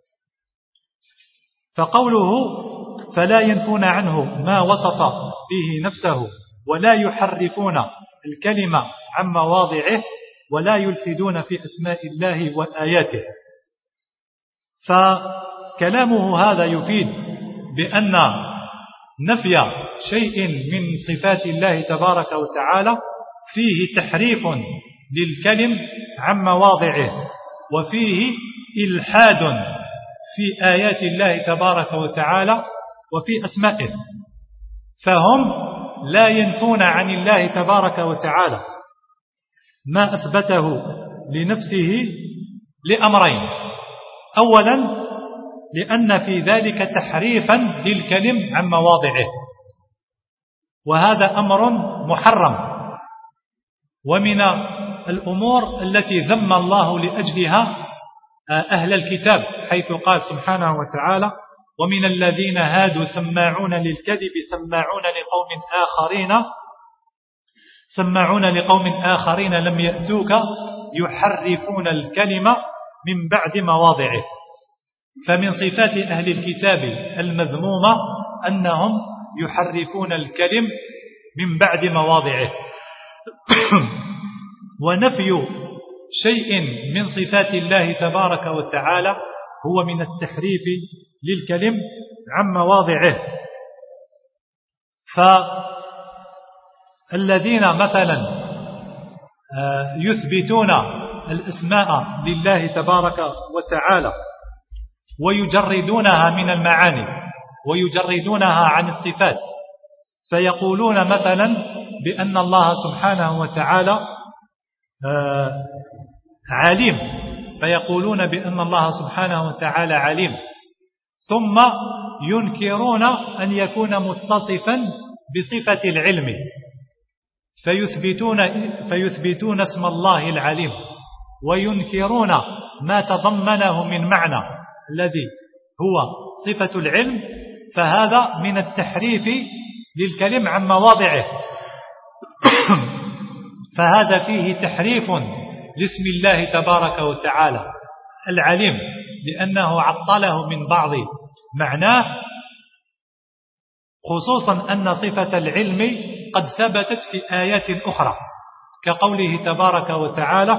فقوله فلا ينفون عنه ما وصف به نفسه ولا يحرفون الكلمة عن مواضعه ولا يلحدون في أسماء الله وآياته. فكلامه هذا يفيد بأن نفي شيء من صفات الله تبارك وتعالى فيه تحريف للكلم عن مواضعه، وفيه إلحاد في آيات الله تبارك وتعالى وفي أسمائه. فهم لا ينفون عن الله تبارك وتعالى ما أثبته لنفسه لأمرين: أولا لأن في ذلك تحريفا للكلم عن مواضعه، وهذا أمر محرم، ومن الأمور التي ذم الله لأجلها أهل الكتاب، حيث قال سبحانه وتعالى: ومن الذين هادوا سماعون للكذب سماعون لقوم آخرين سماعون لقوم آخرين لم يأتوك يحرفون الكلمة من بعد مواضعه. فمن صفات أهل الكتاب المذمومة أنهم يحرفون الكلم من بعد مواضعه. ونفي شيء من صفات الله تبارك وتعالى هو من التحريف للكلم عن مواضعه. فالذين مثلا يثبتون الأسماء لله تبارك وتعالى ويجردونها من المعاني ويجردونها عن الصفات، فيقولون مثلا بأن الله سبحانه وتعالى عليم، فيقولون بأن الله سبحانه وتعالى عليم، ثم ينكرون أن يكون متصفا بصفة العلم، فيثبتون, فيثبتون اسم الله العليم وينكرون ما تضمنه من معنى الذي هو صفة العلم. فهذا من التحريف للكلم عن مواضعه. فهذا فيه تحريف لاسم الله تبارك وتعالى العليم، لأنه عطله من بعض معناه، خصوصا أن صفة العلم قد ثبتت في آيات أخرى، كقوله تبارك وتعالى: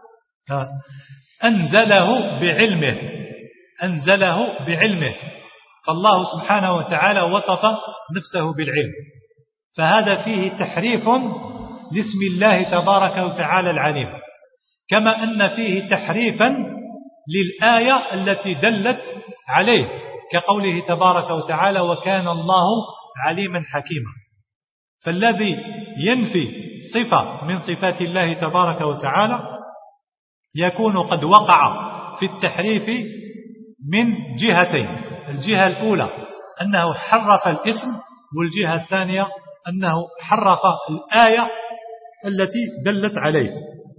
أنزله بعلمه أنزله بعلمه فالله سبحانه وتعالى وصف نفسه بالعلم. فهذا فيه تحريف لاسم الله تبارك وتعالى العليم، كما أن فيه تحريفا للآية التي دلت عليه، كقوله تبارك وتعالى: وكان الله عليما حكيما. فالذي ينفي صفة من صفات الله تبارك وتعالى يكون قد وقع في التحريف من جهتين: الجهة الأولى أنه حرف الاسم، والجهة الثانية أنه حرف الآية التي دلت عليه.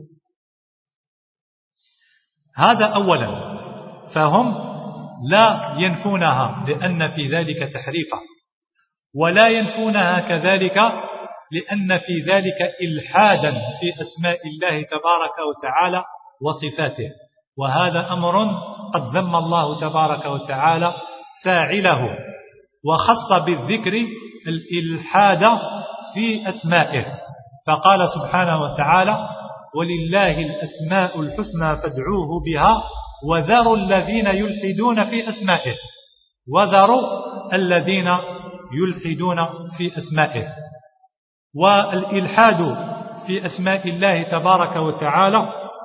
هذا أولا، فهم لا ينفونها لأن في ذلك تحريفا، ولا ينفونها كذلك لأن في ذلك إلحادا في أسماء الله تبارك وتعالى وصفاته، وهذا أمر قد ذم الله تبارك وتعالى فاعله، وخص بالذكر الإلحاد في أسمائه، فقال سبحانه وتعالى: ولله الأسماء الحسنى فادعوه بها وذروا الذين يلحدون في أسمائه وذروا الذين يلحدون في أسمائه. والإلحاد في أسماء الله تبارك وتعالى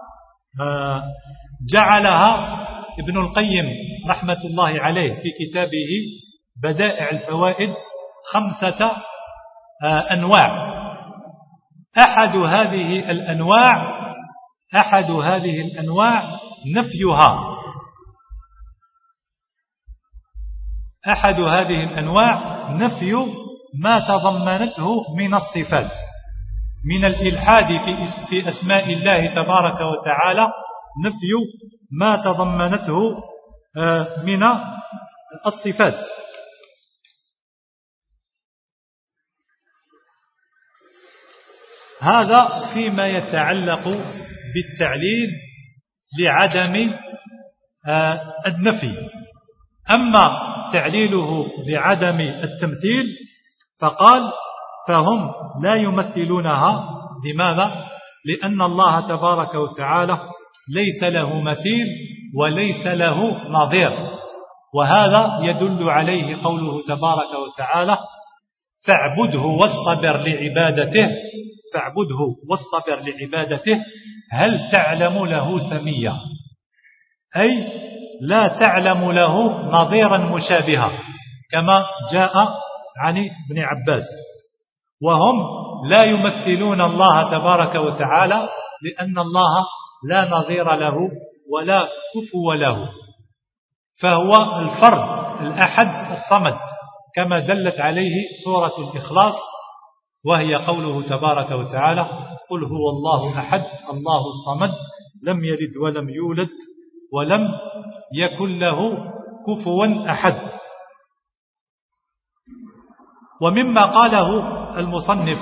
جعلها ابن القيم رحمة الله عليه في كتابه بدائع الفوائد خمسة أنواع. أحد هذه الأنواع أحد هذه الأنواع نفيها أحد هذه الأنواع نفي ما تضمنته من الصفات من الإلحاد في أسماء الله تبارك وتعالى، نفي ما تضمنته من الصفات. هذا فيما يتعلق بالتعليل لعدم النفي. أما تعليله لعدم التمثيل فقال: فهم لا يمثلونها. لماذا؟ لأن الله تبارك وتعالى ليس له مثيل وليس له نظير، وهذا يدل عليه قوله تبارك وتعالى: فاعبده واصطبر لعبادته فاعبده واصطبر لعبادته هل تعلم له سميا، أي لا تعلم له نظيرا مشابها، كما جاء عن ابن عباس. وهم لا يمثلون الله تبارك وتعالى لأن الله لا نظير له ولا كفو له، فهو الفرد الأحد الصمد كما دلت عليه سورة الإخلاص، وهي قوله تبارك وتعالى قل هو الله أحد الله الصمد لم يلد ولم يولد ولم يكن له كفوا أحد. ومما قاله المصنف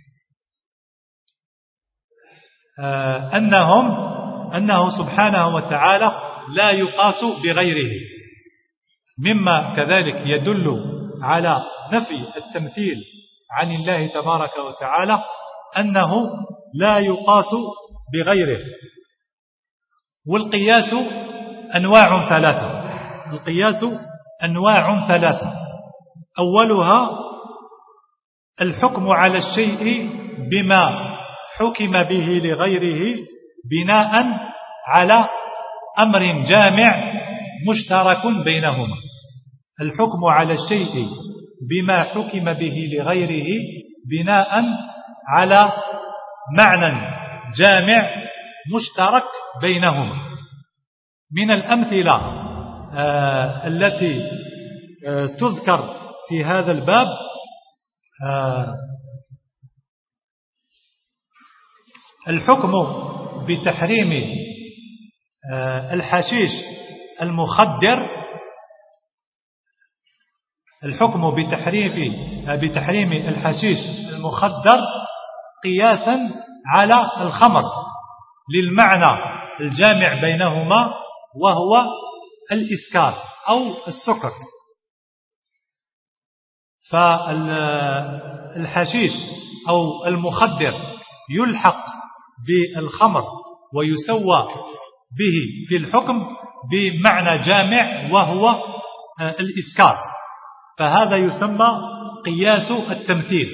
آه أنهم أنه سبحانه وتعالى لا يقاس بغيره، مما كذلك يدل على نفي التمثيل عن الله تبارك وتعالى أنه لا يقاس بغيره. والقياس أنواع ثلاثة القياس أنواع ثلاثة أولها الحكم على الشيء بما حكم به لغيره بناء على أمر جامع مشترك بينهما. الحكم على الشيء بما حكم به لغيره بناء على معنى جامع مشترك بينهما. من الأمثلة آه التي آه تذكر في هذا الباب آه الحكم بتحريم آه الحشيش المخدر الحكم بتحريم بتحريم الحشيش المخدر قياسا على الخمر للمعنى الجامع بينهما وهو الإسكار أو السكر. فالحشيش أو المخدر يلحق بالخمر ويسوى به في الحكم بمعنى جامع وهو الإسكار، فهذا يسمى قياس التمثيل.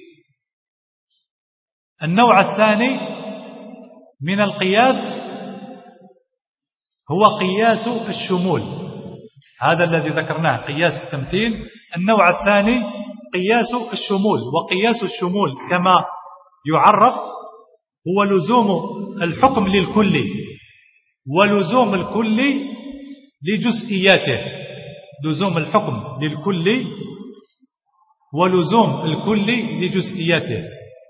النوع الثاني من القياس هو قياس الشمول، هذا الذي ذكرناه قياس التمثيل. النوع الثاني قياس الشمول، وقياس الشمول كما يعرف هو لزوم الحكم للكل ولزوم الكل لجزئياته، لزوم الحكم للكل ولزوم الكل لجزئياته،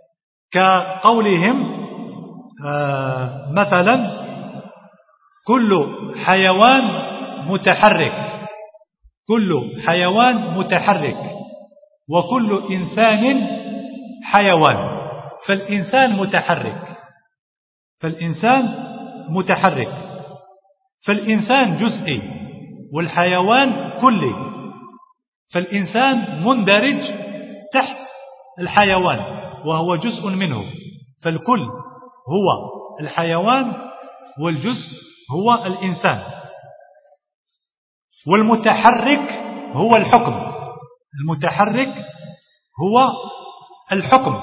كقولهم آه مثلا كل حيوان متحرك كل حيوان متحرك وكل إنسان حيوان، فالإنسان متحرك فالإنسان متحرك فالإنسان جزئي والحيوان كلي، فالإنسان مندرج تحت الحيوان وهو جزء منه، فالكل هو الحيوان والجزء هو الإنسان. والمتحرك هو الحكم المتحرك هو الحكم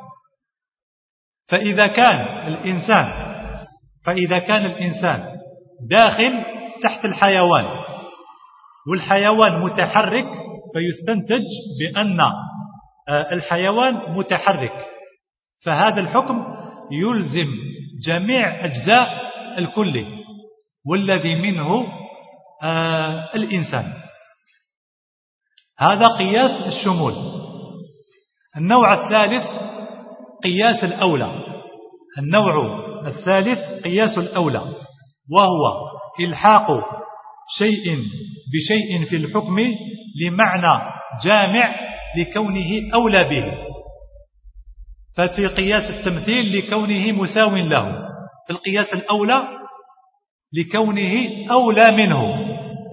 فإذا كان الإنسان فإذا كان الإنسان داخل تحت الحيوان والحيوان متحرك فيستنتج بأن الحيوان متحرك، فهذا الحكم يلزم جميع أجزاء الكل والذي منه آه الإنسان. هذا قياس الشمول. النوع الثالث قياس الأولى النوع الثالث قياس الأولى وهو إلحاق شيء بشيء في الحكم لمعنى جامع لكونه أولى به، ففي قياس التمثيل لكونه مساو له، في القياس الأولى لكونه أولى منه.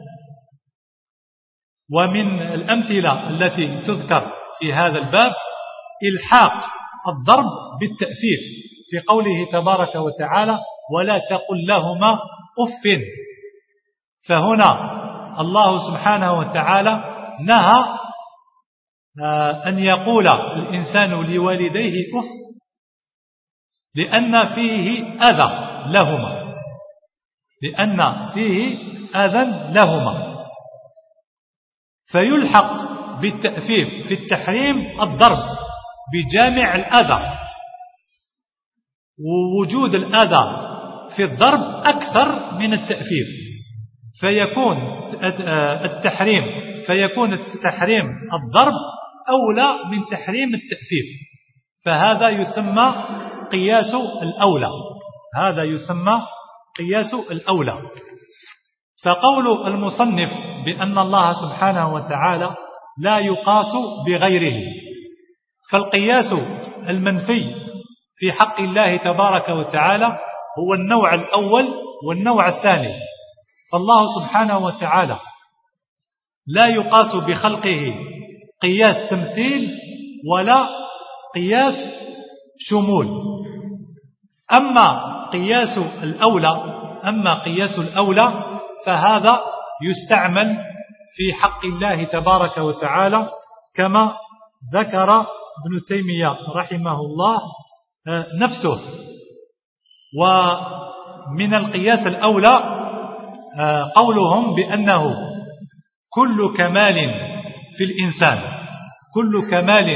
ومن الأمثلة التي تذكر في هذا الباب إلحاق الضرب بالتأفيف في قوله تبارك وتعالى ولا تقل لهما أف، فهنا الله سبحانه وتعالى نهى أن يقول الإنسان لوالديه أف لأن فيه أذى لهما لأن فيه أذى لهما فيلحق بالتأفيف في التحريم الضرب بجامع الأذى، ووجود الأذى في الضرب أكثر من التأفيف، فيكون التحريم فيكون التحريم الضرب أولى من تحريم التأفيف، فهذا يسمى قياس الأولى هذا يسمى قياس الأولى. فقول المصنف بأن الله سبحانه وتعالى لا يقاس بغيره، فالقياس المنفي في حق الله تبارك وتعالى هو النوع الأول والنوع الثاني، فالله سبحانه وتعالى لا يقاس بخلقه قياس تمثيل ولا قياس شمول. أما قياس الأولى أما قياس الأولى فهذا يستعمل في حق الله تبارك وتعالى كما ذكر ابن تيمية رحمه الله نفسه. ومن القياس الأولى قولهم بأنه كل كمال في الإنسان كل كمال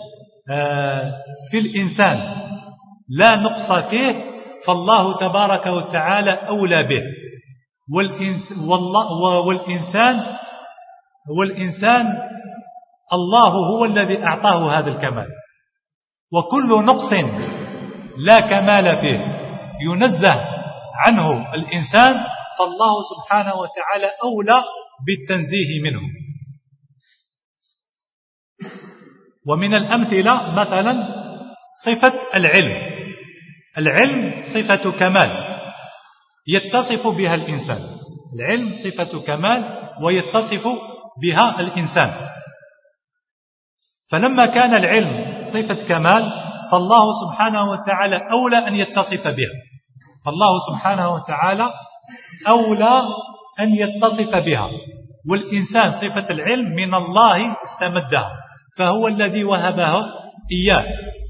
في الإنسان لا نقص فيه فالله تبارك وتعالى أولى به، والإنسان والإنسان الله هو الذي أعطاه هذا الكمال، وكل نقص لا كمال فيه ينزه عنه الإنسان فالله سبحانه وتعالى أولى بالتنزيه منه. ومن الأمثلة مثلا صفة العلم العلم صفة كمال يتصف بها الإنسان العلم صفة كمال ويتصف بها الإنسان، فلما كان العلم صفة كمال فالله سبحانه وتعالى أولى أن يتصف بها فالله سبحانه وتعالى أولى أن يتصف بها، والإنسان صفة العلم من الله استمدها فهو الذي وهبه إياه.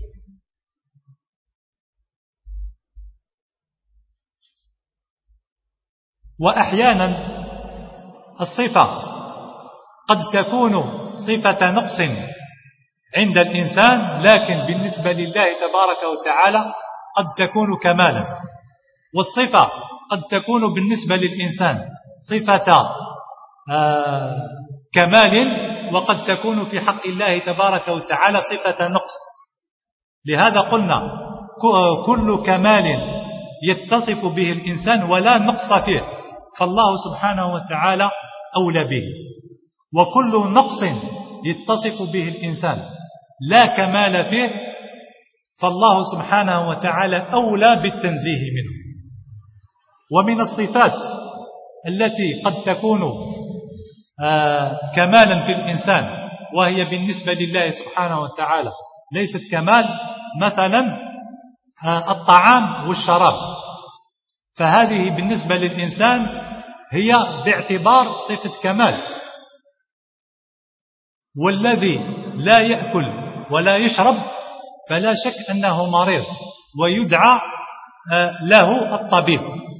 وأحيانا الصفة قد تكون صفة نقص عند الإنسان، لكن بالنسبة لله تبارك وتعالى قد تكون كمالا، والصفة قد تكون بالنسبة للإنسان صفة آه كمال وقد تكون في حق الله تبارك وتعالى صفة نقص. لهذا قلنا كل كمال يتصف به الإنسان ولا نقص فيه فالله سبحانه وتعالى أولى به، وكل نقص يتصف به الإنسان لا كمال فيه فالله سبحانه وتعالى أولى بالتنزيه منه. ومن الصفات التي قد تكون آه كمالا في الإنسان وهي بالنسبة لله سبحانه وتعالى ليست كمال، مثلا آه الطعام والشراب، فهذه بالنسبة للإنسان هي باعتبار صفة كمال، والذي لا يأكل ولا يشرب فلا شك أنه مريض ويدعى آه له الطبيب.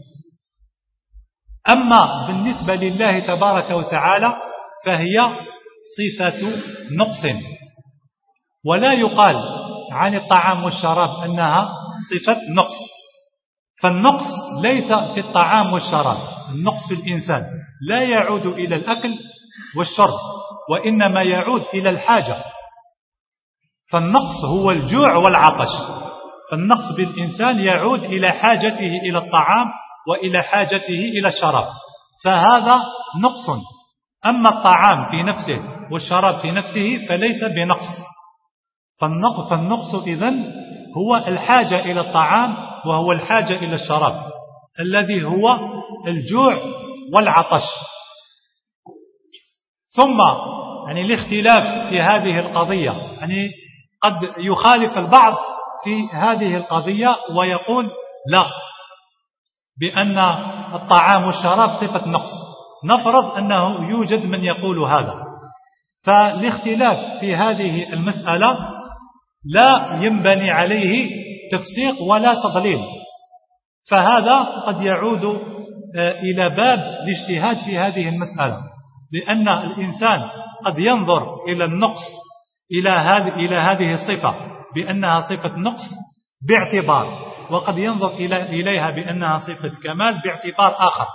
أما بالنسبة لله تبارك وتعالى فهي صفة نقص، ولا يقال عن الطعام والشراب أنها صفة نقص، فالنقص ليس في الطعام والشراب، النقص في الإنسان لا يعود إلى الأكل والشرب وإنما يعود إلى الحاجة، فالنقص هو الجوع والعطش، فالنقص بالإنسان يعود إلى حاجته إلى الطعام وإلى حاجته إلى الشراب، فهذا نقص. أما الطعام في نفسه والشراب في نفسه فليس بنقص، فالنقص, فالنقص إذن هو الحاجة إلى الطعام وهو الحاجة إلى الشراب الذي هو الجوع والعطش. ثم يعني الاختلاف في هذه القضية، يعني قد يخالف البعض في هذه القضية ويقول لا، بأن الطعام والشراب صفة نقص. نفرض أنه يوجد من يقول هذا، فالاختلاف في هذه المسألة لا ينبني عليه تفسيق ولا تضليل، فهذا قد يعود إلى باب الاجتهاد في هذه المسألة، لأن الإنسان قد ينظر إلى النقص إلى هذه إلى هذه الصفة بأنها صفة نقص باعتبار، وقد ينظر إليها بأنها صفة كمال باعتبار آخر.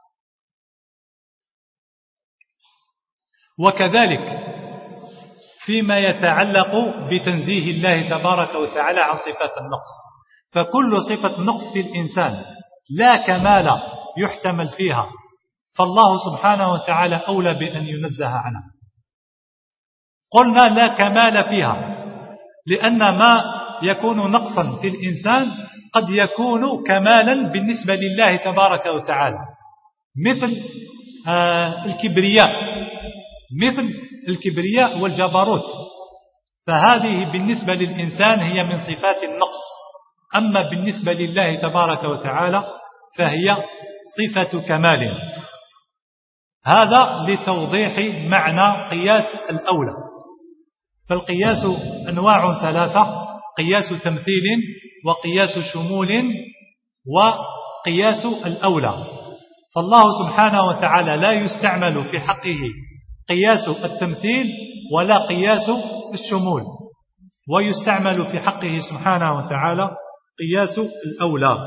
وكذلك فيما يتعلق بتنزيه الله تبارك وتعالى عن صفات النقص، فكل صفة نقص في الإنسان لا كمال يحتمل فيها، فالله سبحانه وتعالى أولى بأن ينزه عنها. قلنا لا كمال فيها لأن ما يكون نقصا في الإنسان قد يكون كمالا بالنسبة لله تبارك وتعالى، مثل آه الكبرياء مثل الكبرياء والجبروت، فهذه بالنسبة للإنسان هي من صفات النقص، أما بالنسبة لله تبارك وتعالى فهي صفة كمال. هذا لتوضيح معنى قياس الأولى. فالقياس أنواع ثلاثة: قياس تمثيل، وقياس شمول، وقياس الأولى. فالله سبحانه وتعالى لا يستعمل في حقه قياس التمثيل ولا قياس الشمول، ويستعمل في حقه سبحانه وتعالى قياس الأولى.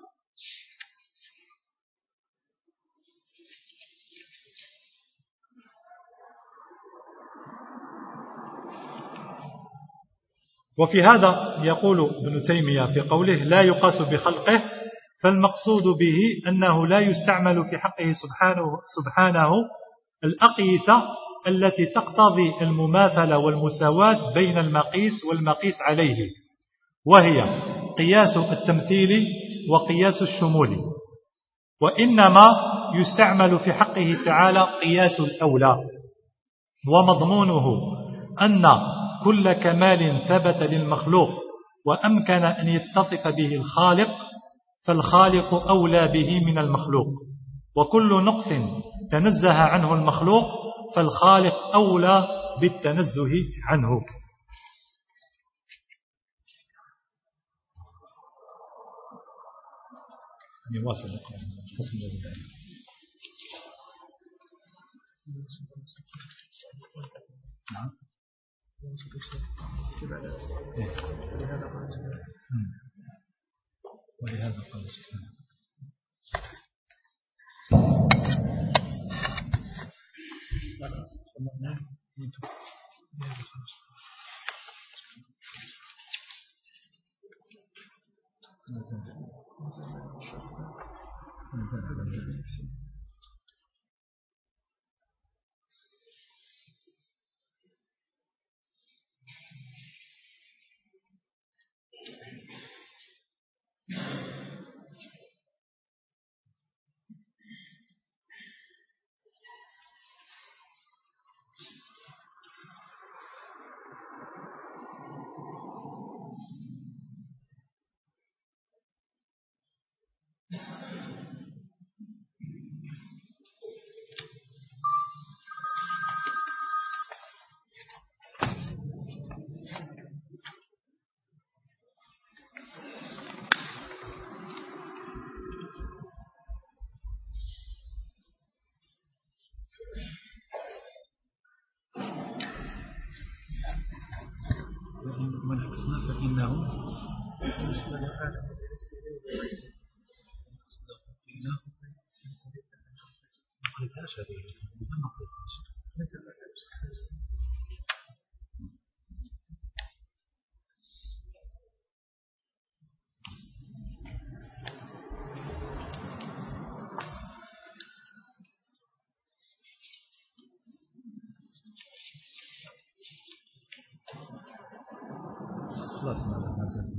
وفي هذا يقول ابن تيمية في قوله لا يقاس بخلقه، فالمقصود به أنه لا يستعمل في حقه سبحانه, سبحانه الأقيسة التي تقتضي المماثلة والمساواة بين المقيس والمقيس عليه، وهي قياس التمثيل وقياس الشمول، وإنما يستعمل في حقه تعالى قياس الأولى. ومضمونه أن كل كمال ثبت للمخلوق وأمكن أن يتصف به الخالق فالخالق أولى به من المخلوق، وكل نقص تنزه عنه المخلوق فالخالق أولى بالتنزه عنه. نواصل الفصل الذي نعم ولهذا قال سبحانه من حسنا فإنه خلاص ما زال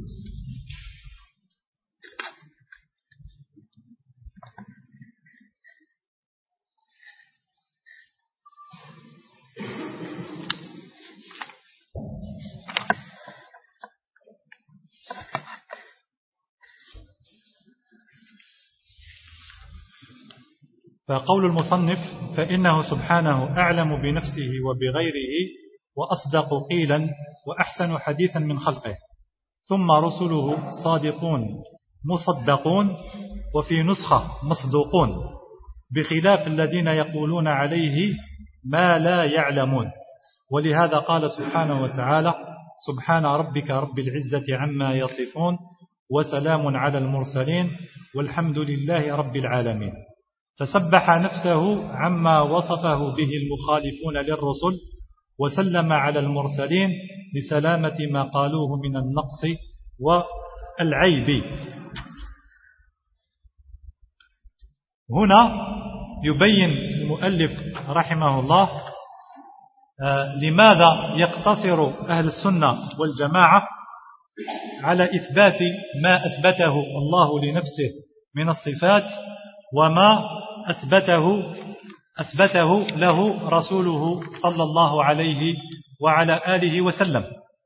فقول المصنف: فإنه سبحانه أعلم بنفسه وبغيره وأصدق قيلا وأحسن حديثا من خلقه. ثم رسله صادقون مصدقون، وفي نسخة مصدوقون، بخلاف الذين يقولون عليه ما لا يعلمون. ولهذا قال سبحانه وتعالى: سبحان ربك رب العزة عما يصفون وسلام على المرسلين والحمد لله رب العالمين. فسبح نفسه عما وصفه به المخالفون للرسل، وسلم على المرسلين لسلامة ما قالوه من النقص والعيب. هنا يبين المؤلف رحمه الله لماذا يقتصر أهل السنة والجماعة على إثبات ما أثبته الله لنفسه من الصفات وما أثبته أثبته له رسوله صلى الله عليه وعلى آله وسلم.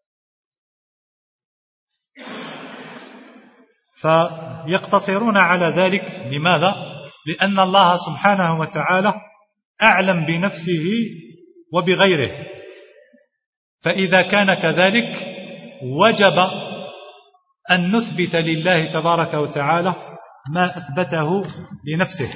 فيقتصرون على ذلك لماذا؟ لأن الله سبحانه وتعالى أعلم بنفسه وبغيره، فإذا كان كذلك وجب أن نثبت لله تبارك وتعالى ما أثبته لنفسه.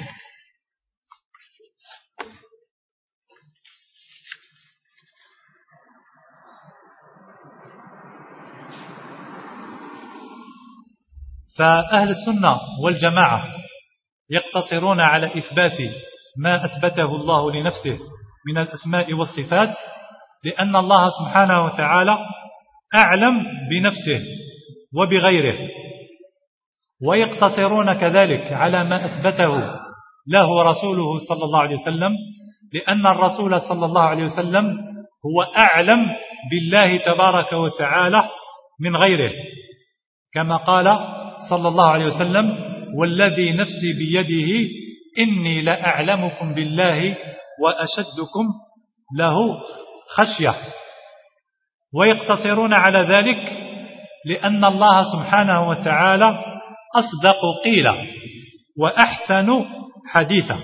فأهل السنة والجماعة يقتصرون على إثبات ما أثبته الله لنفسه من الأسماء والصفات، لأن الله سبحانه وتعالى أعلم بنفسه وبغيره. ويقتصرون كذلك على ما أثبته له رسوله صلى الله عليه وسلم، لأن الرسول صلى الله عليه وسلم هو أعلم بالله تبارك وتعالى من غيره، كما قال صلى الله عليه وسلم: والذي نفسي بيده إني لأعلمكم بالله وأشدكم له خشية. ويقتصرون على ذلك لأن الله سبحانه وتعالى أصدق قيلا وأحسن حديثا،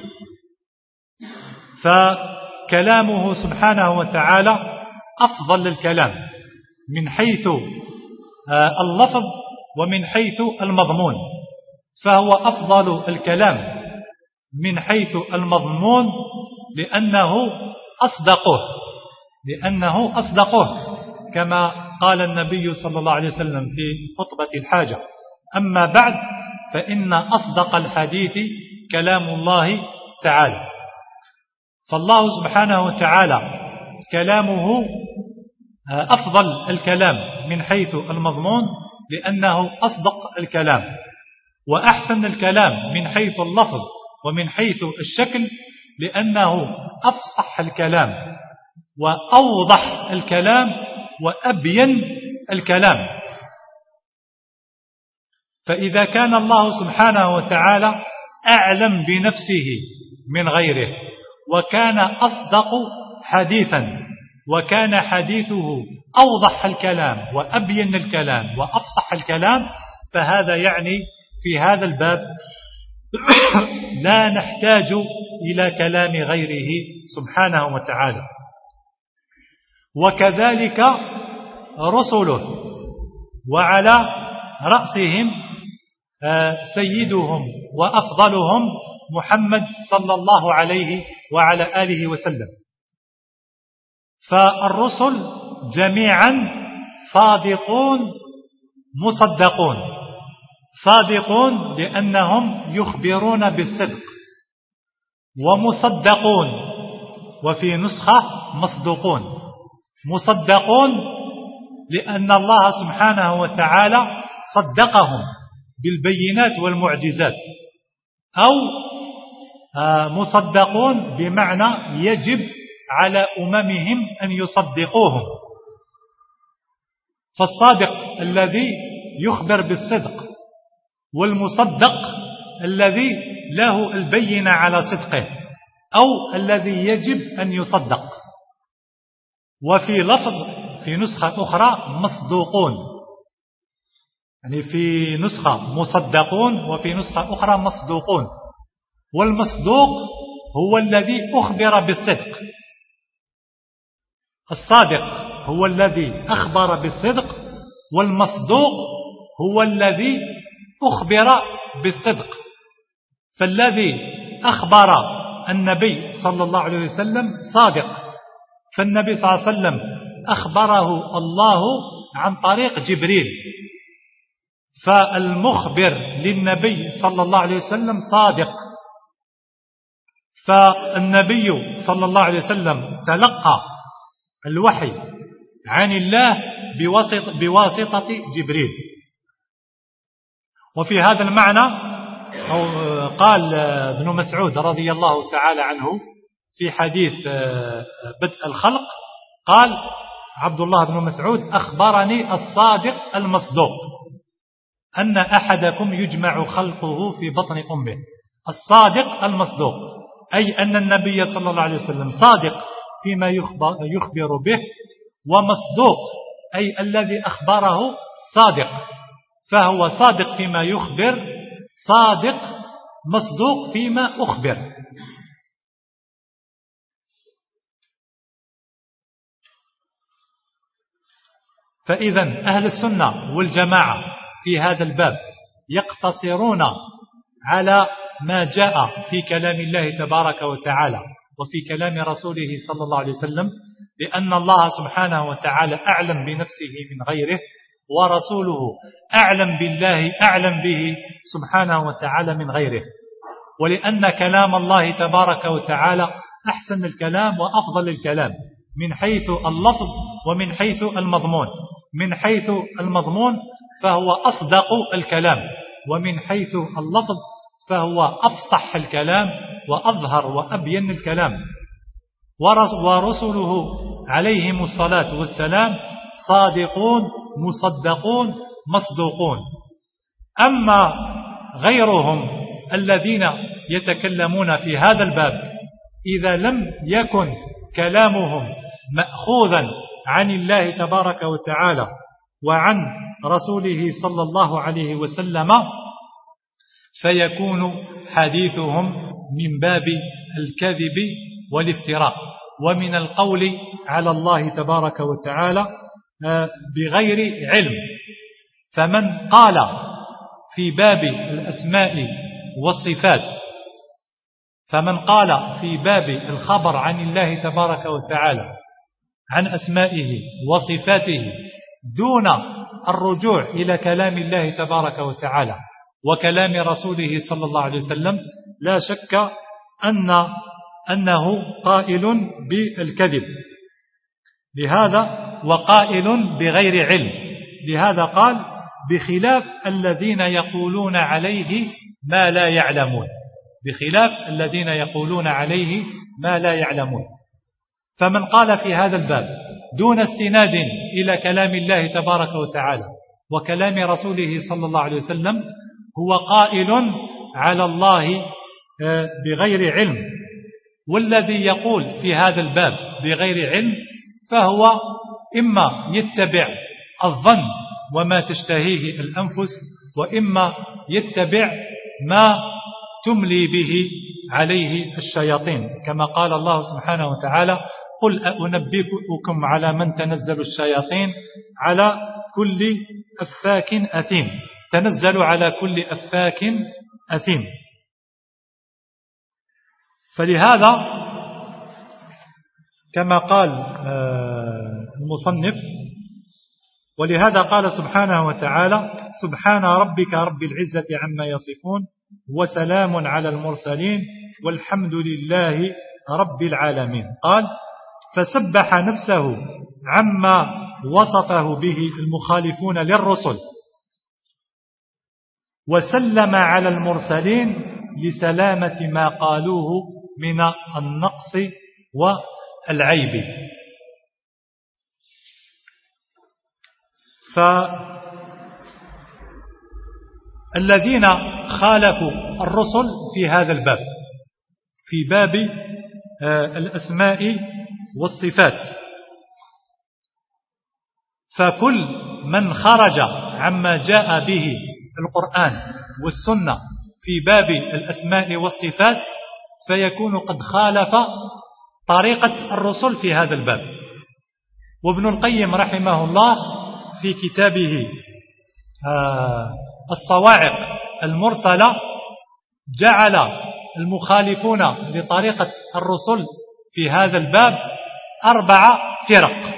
فكلامه سبحانه وتعالى أفضل الكلام من حيث اللفظ ومن حيث المضمون، فهو أفضل الكلام من حيث المضمون لأنه أصدقه لأنه أصدقه كما قال النبي صلى الله عليه وسلم في خطبة الحاجة: أما بعد فإن أصدق الحديث كلام الله تعالى. فالله سبحانه وتعالى كلامه أفضل الكلام من حيث المضمون لأنه أصدق الكلام، وأحسن الكلام من حيث اللفظ ومن حيث الشكل لأنه أفصح الكلام وأوضح الكلام وأبين الكلام. فإذا كان الله سبحانه وتعالى أعلم بنفسه من غيره، وكان أصدق حديثا، وكان حديثه أوضح الكلام وأبين الكلام وأفصح الكلام، فهذا يعني في هذا الباب لا نحتاج إلى كلام غيره سبحانه وتعالى. وكذلك رسله، وعلى رأسهم سيدهم وأفضلهم محمد صلى الله عليه وعلى آله وسلم. فالرسل جميعا صادقون مصدقون. صادقون لأنهم يخبرون بالصدق، ومصدقون، وفي نسخة مصدوقون. مصدقون لأن الله سبحانه وتعالى صدقهم بالبينات والمعجزات، أو مصدقون بمعنى يجب على أممهم أن يصدقوهم. فالصادق الذي يخبر بالصدق، والمصدق الذي له البينة على صدقه، أو الذي يجب أن يصدق. وفي لفظ في نسخة أخرى مصدوقون، يعني في نسخة مصدقون وفي نسخة أخرى مصدوقون. والمصدوق هو الذي أخبر بالصدق. الصادق هو الذي أخبر بالصدق، والمصدوق هو الذي أخبر بالصدق. فالذي أخبر النبي صلى الله عليه وسلم صادق، فالنبي صلى الله عليه وسلم أخبره الله عن طريق جبريل، فالمخبر للنبي صلى الله عليه وسلم صادق. فالنبي صلى الله عليه وسلم تلقى الوحي عن الله بواسطة, بواسطة جبريل. وفي هذا المعنى قال ابن مسعود رضي الله تعالى عنه في حديث بدء الخلق، قال عبد الله بن مسعود: أخبرني الصادق المصدوق أن أحدكم يجمع خلقه في بطن أمه. الصادق المصدوق أي أن النبي صلى الله عليه وسلم صادق فيما يخبر به، ومصدوق أي الذي أخبره صادق، فهو صادق فيما يخبر، صادق مصدوق فيما أخبر. فإذا أهل السنة والجماعة في هذا الباب يقتصرون على ما جاء في كلام الله تبارك وتعالى وفي كلام رسوله صلى الله عليه وسلم، لأن الله سبحانه وتعالى أعلم بنفسه من غيره، ورسوله أعلم بالله أعلم به سبحانه وتعالى من غيره، ولأن كلام الله تبارك وتعالى أحسن الكلام وأفضل الكلام من حيث اللفظ ومن حيث المضمون. من حيث المضمون فهو أصدق الكلام، ومن حيث اللفظ فهو أفصح الكلام وأظهر وأبين الكلام. ورسله عليهم الصلاة والسلام صادقون مصدقون مصدوقون. أما غيرهم الذين يتكلمون في هذا الباب إذا لم يكن كلامهم مأخوذا عن الله تبارك وتعالى وعن رسوله صلى الله عليه وسلم، فيكون حديثهم من باب الكذب والافتراء ومن القول على الله تبارك وتعالى بغير علم. فمن قال في باب الأسماء والصفات فمن قال في باب الخبر عن الله تبارك وتعالى عن أسمائه وصفاته دون الرجوع إلى كلام الله تبارك وتعالى وكلام رسوله صلى الله عليه وسلم، لا شك أن أنه قائل بالكذب. لهذا وقائل بغير علم، لهذا قال بخلاف الذين يقولون عليه ما لا يعلمون، بخلاف الذين يقولون عليه ما لا يعلمون. فمن قال في هذا الباب دون استناد إلى كلام الله تبارك وتعالى وكلام رسوله صلى الله عليه وسلم هو قائل على الله بغير علم. والذي يقول في هذا الباب بغير علم فهو إما يتبع الظن وما تشتهيه الأنفس، وإما يتبع ما تملي به عليه الشياطين، كما قال الله سبحانه وتعالى: قل أنبئكم على من تنزل الشياطين على كل أفاك أثيم. تنزل على كل أفاك أثيم. فلهذا كما قال المصنف: ولهذا قال سبحانه وتعالى: سبحان ربك رب العزة عما يصفون وسلام على المرسلين والحمد لله رب العالمين. قال: فسبح نفسه عما وصفه به المخالفون للرسل، وسلم على المرسلين لسلامة ما قالوه من النقص والعيب. فالذين خالفوا الرسل في هذا الباب في باب الأسماء والصفات، فكل من خرج عما جاء به القرآن والسنة في باب الأسماء والصفات فيكون قد خالف طريقة الرسل في هذا الباب. وابن القيم رحمه الله في كتابه الصواعق المرسلة جعل المخالفون لطريقة الرسل في هذا الباب أربع فرق،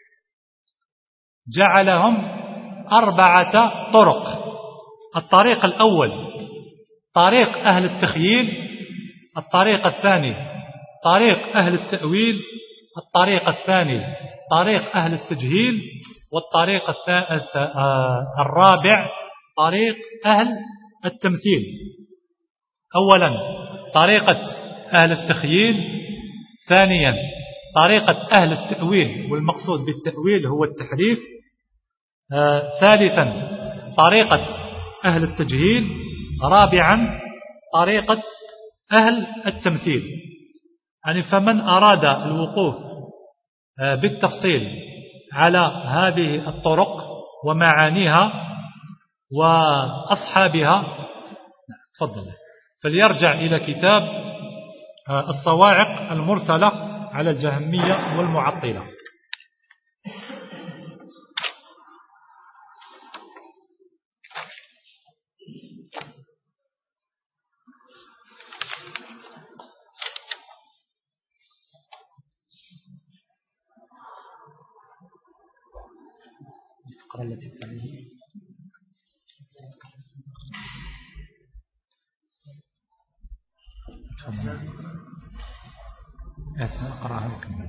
جعلهم أربعة طرق. الطريق الأول طريق أهل التخييل، الطريق الثاني طريق أهل التأويل، الطريق الثاني طريق أهل التجهيل، والطريق الرابع طريق أهل التمثيل. أولا طريقة أهل التخييل، ثانيا طريقة أهل التأويل، والمقصود بالتأويل هو التحريف، آه ثالثا طريقة أهل التجهيل، رابعا طريقة أهل التمثيل. يعني فمن أراد الوقوف آه بالتفصيل على هذه الطرق ومعانيها وأصحابها تفضل فليرجع إلى كتاب آه الصواعق المرسلة على الجهمية والمعطلة. الفقرة التي تليه أقرأها لكم.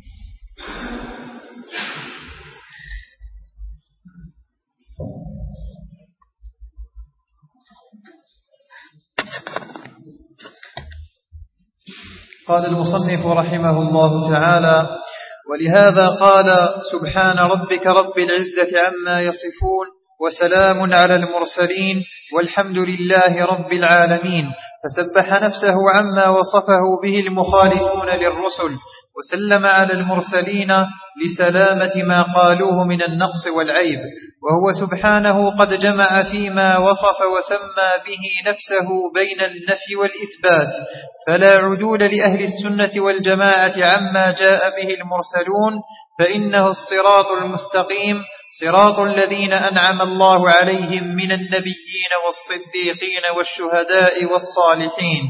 قال المصنف رحمه الله تعالى: ولهذا قال سبحان ربك رب العزة عما يصفون وسلام على المرسلين والحمد لله رب العالمين، فسبح نفسه عما وصفه به المخالفون للرسل، وسلم على المرسلين لسلامة ما قالوه من النقص والعيب، وهو سبحانه قد جمع فيما وصف وسمى به نفسه بين النفي والإثبات، فلا عدول لأهل السنة والجماعة عما جاء به المرسلون، فإنه الصراط المستقيم، صراط الذين أنعم الله عليهم من النبيين والصديقين والشهداء والصالحين.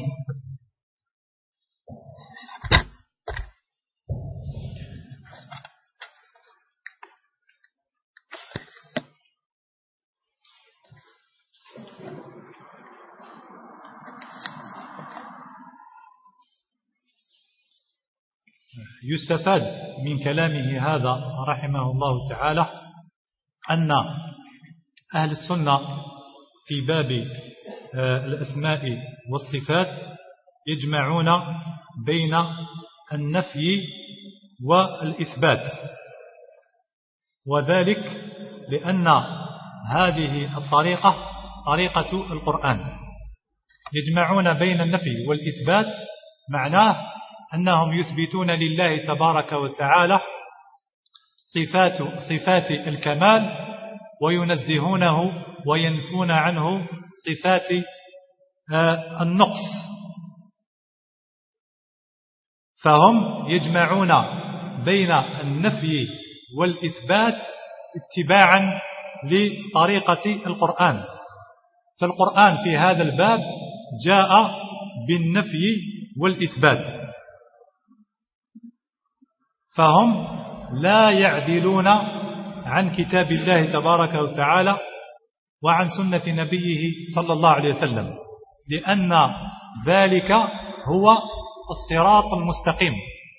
يستفاد من كلامه هذا رحمه الله تعالى أن أهل السنة في باب الأسماء والصفات يجمعون بين النفي والإثبات، وذلك لأن هذه الطريقة طريقة القرآن. يجمعون بين النفي والإثبات معناه أنهم يثبتون لله تبارك وتعالى صفات صفات الكمال وينزهونه وينفون عنه صفات النقص، فهم يجمعون بين النفي والإثبات اتباعا لطريقة القرآن. فالقرآن في هذا الباب جاء بالنفي والإثبات، فهم لا يعدلون عن كتاب الله تبارك وتعالى وعن سنة نبيه صلى الله عليه وسلم، لأن ذلك هو الصراط المستقيم.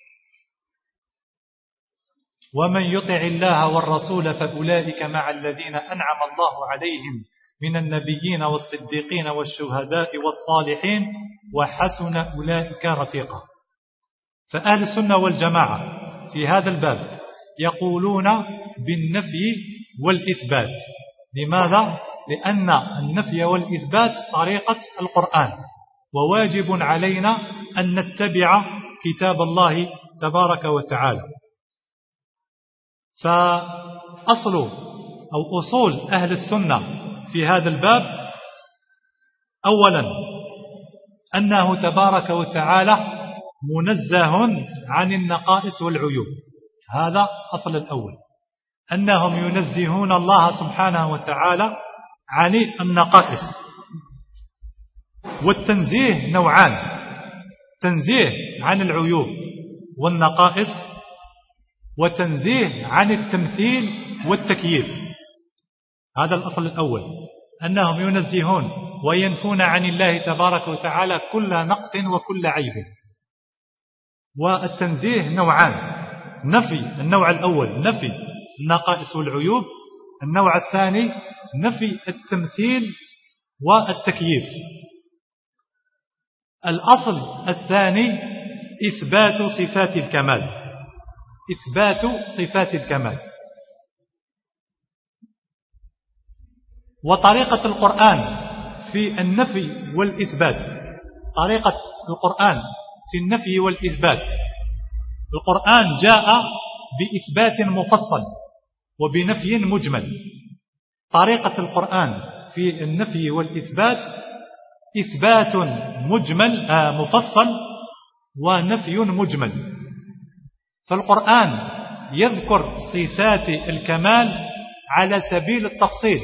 ومن يطع الله والرسول فأولئك مع الذين أنعم الله عليهم من النبيين والصديقين والشهداء والصالحين وحسن أولئك رفيقا. فأهل السنة والجماعة في هذا الباب يقولون بالنفي والإثبات. لماذا؟ لأن النفي والإثبات طريقة القرآن، وواجب علينا أن نتبع كتاب الله تبارك وتعالى. فأصل أو أصول أهل السنة في هذا الباب: أولا أنه تبارك وتعالى منزه عن النقائص والعيوب. هذا أصل الأول، أنهم ينزهون الله سبحانه وتعالى عن النقائص. والتنزيه نوعان: تنزيه عن العيوب والنقائص، وتنزيه عن التمثيل والتكييف. هذا الأصل الأول، أنهم ينزهون وينفون عن الله تبارك وتعالى كل نقص وكل عيب. والتنزيه نوعان: نفي، النوع الأول نفي النقائص والعيوب، النوع الثاني نفي التمثيل والتكييف. الأصل الثاني إثبات صفات الكمال، إثبات صفات الكمال. وطريقة القرآن في النفي والإثبات، طريقة القرآن في النفي والإثبات، القرآن جاء بإثبات مفصل وبنفي مجمل. طريقة القرآن في النفي والإثبات إثبات مجمل آه مفصل ونفي مجمل. فالقرآن يذكر صفات الكمال على سبيل التفصيل،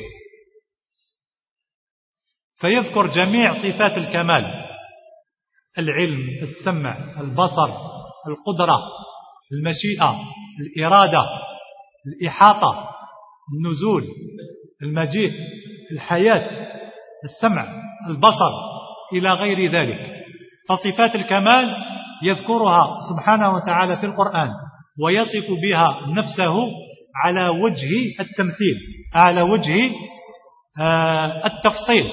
فيذكر جميع صفات الكمال: العلم، السمع، البصر، القدرة، المشيئة، الإرادة، الإحاطة، النزول، المجيء، الحياة، السمع، البصر، إلى غير ذلك. فصفات الكمال يذكرها سبحانه وتعالى في القرآن ويصف بها نفسه على وجه التمثيل، على وجه آه التفصيل.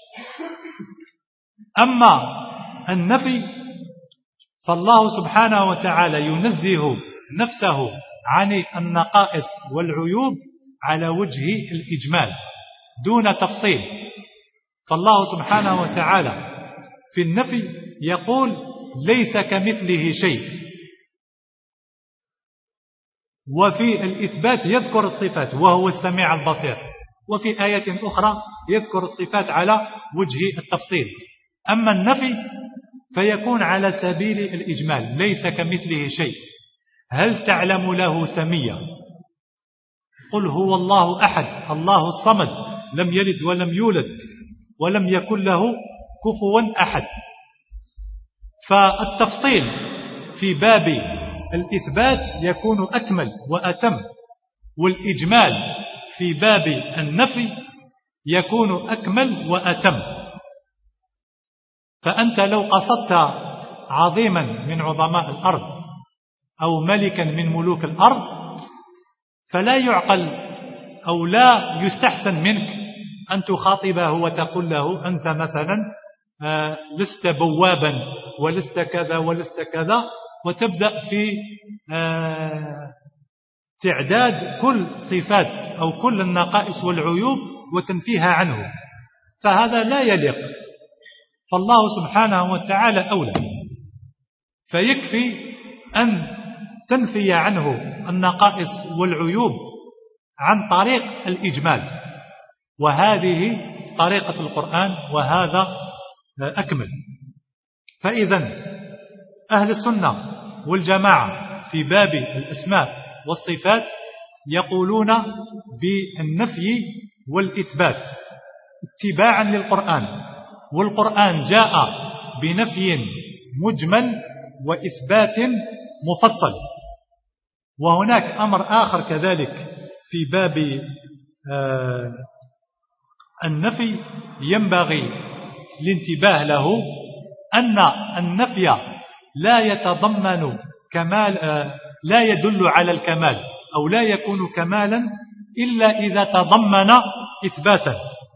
أما النفي فالله سبحانه وتعالى ينزه نفسه عن النقائص والعيوب على وجه الإجمال دون تفصيل. فالله سبحانه وتعالى في النفي يقول: ليس كمثله شيء. وفي الإثبات يذكر الصفات وهو السميع البصير. وفي آية أخرى يذكر الصفات على وجه التفصيل. أما النفي فيكون على سبيل الإجمال: ليس كمثله شيء. هل تعلم له سميا؟ قل هو الله أحد الله الصمد لم يلد ولم يولد ولم يكن له كفوا أحد. فالتفصيل في باب الإثبات يكون أكمل وأتم، والإجمال في باب النفي يكون أكمل وأتم. فأنت لو قصدت عظيما من عظماء الأرض أو ملكا من ملوك الأرض فلا يعقل أو لا يستحسن منك أن تخاطبه وتقول له: أنت مثلا لست بوابا ولست كذا ولست كذا، وتبدأ في تعداد كل صفات أو كل النقائص والعيوب وتنفيها عنه، فهذا لا يليق. فالله سبحانه وتعالى أولى، فيكفي أن تنفي عنه النقائص والعيوب عن طريق الإجمال، وهذه طريقة القرآن وهذا أكمل. فإذا أهل السنة والجماعة في باب الأسماء والصفات يقولون بالنفي والإثبات اتباعا للقرآن، والقرآن جاء بنفي مجمل وإثبات مفصل. وهناك أمر آخر كذلك في باب آه النفي ينبغي الانتباه له، أن النفي لا يتضمن كمال آه لا يدل على الكمال أو لا يكون كمالا إلا إذا تضمن إثباتا.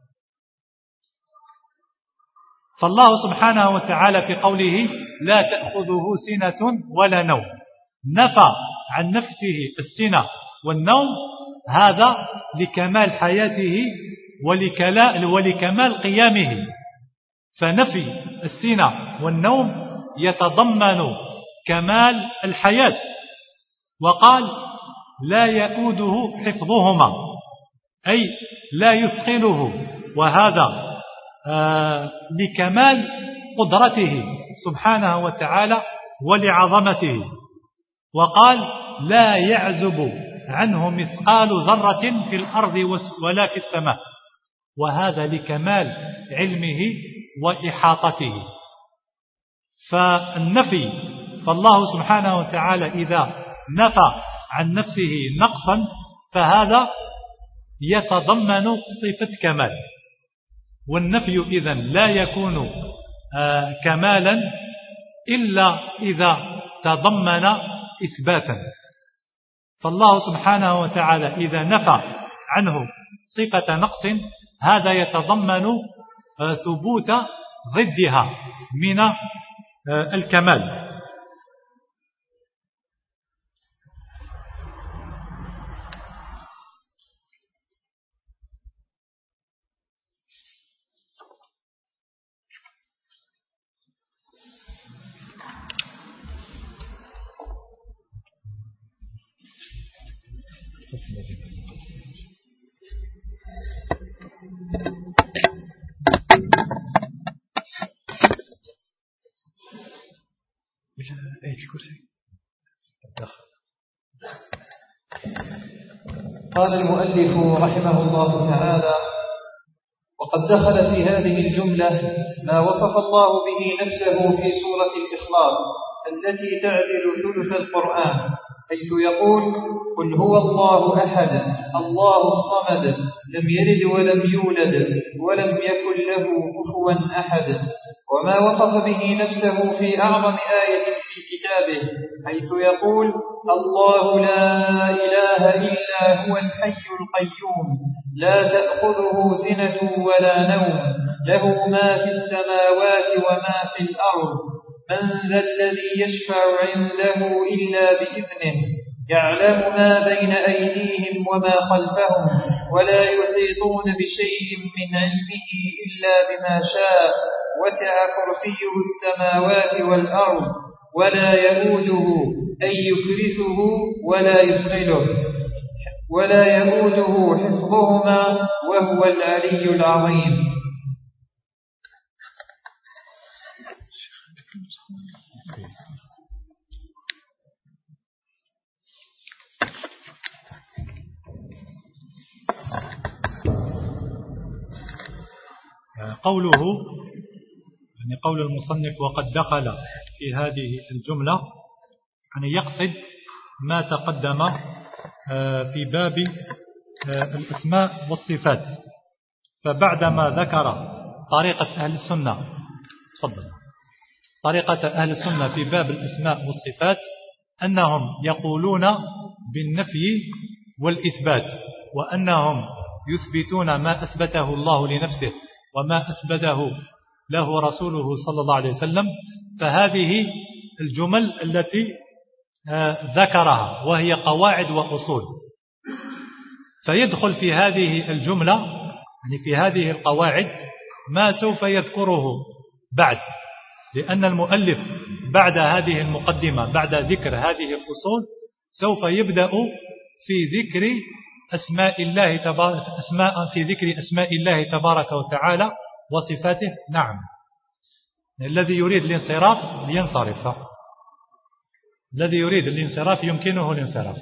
فالله سبحانه وتعالى في قوله: لا تأخذه سنة ولا نوم، نفى عن نفسه السنة والنوم، هذا لكمال حياته ولكمال قيامه. فنفي السنة والنوم يتضمن كمال الحياة. وقال: لا يؤوده حفظهما، أي لا يثقله، وهذا آه لكمال لقدرته سبحانه وتعالى ولعظمته، وقال لا يعزب عنه مثقال ذرة في الأرض ولا في السماء، وهذا لكمال علمه وإحاطته. فالنفي، فالله سبحانه وتعالى إذا نفى عن نفسه نقصا فهذا يتضمن صفة كمال، والنفي إذن لا يكون آه كمالا إلا إذا تضمن إثباتا. فالله سبحانه وتعالى إذا نفى عنه صفة نقص هذا يتضمن آه ثبوت ضدها من آه الكمال. قال المؤلف رحمه الله تعالى: وقد دخل في هذه الجملة ما وصف الله به نفسه في سورة الإخلاص التي تعدل ثلث القرآن، حيث يقول: قل هو الله أحد الله الصمد لم يلد ولم يولد ولم يكن له كفوا أحد. وما وصف به نفسه في أعظم آية في كتابه، حيث يقول: الله لا إله إلا هو الحي القيوم لا تأخذه سنة ولا نوم له ما في السماوات وما في الأرض من ذا الذي يشفع عنده إلا بإذنه يعلم ما بين أيديهم وما خلفهم ولا يحيطون بشيء من علمه إلا بما شاء وسع كرسيه السماوات والأرض ولا يؤوده أن يفرثه ولا يثقله ولا يؤوده حفظهما وهو العلي العظيم. قوله يعني قول المصنف وقد دخل في هذه الجملة يعني يقصد ما تقدم في باب الأسماء والصفات. فبعدما ذكر طريقة أهل السنة تفضل طريقة أهل السنة في باب الأسماء والصفات أنهم يقولون بالنفي والإثبات، وأنهم يثبتون ما أثبته الله لنفسه وما أثبته له رسوله صلى الله عليه وسلم. فهذه الجمل التي ذكرها وهي قواعد وأصول، فيدخل في هذه الجملة يعني في هذه القواعد ما سوف يذكره بعد، لأن المؤلف بعد هذه المقدمة بعد ذكر هذه الأصول سوف يبدأ في ذكر أسماء الله تبارك أسماء في ذكر أسماء الله تبارك وتعالى وصفاته. نعم، الذي يريد الانصراف لينصرف، الذي يريد الانصراف يمكنه الانصراف.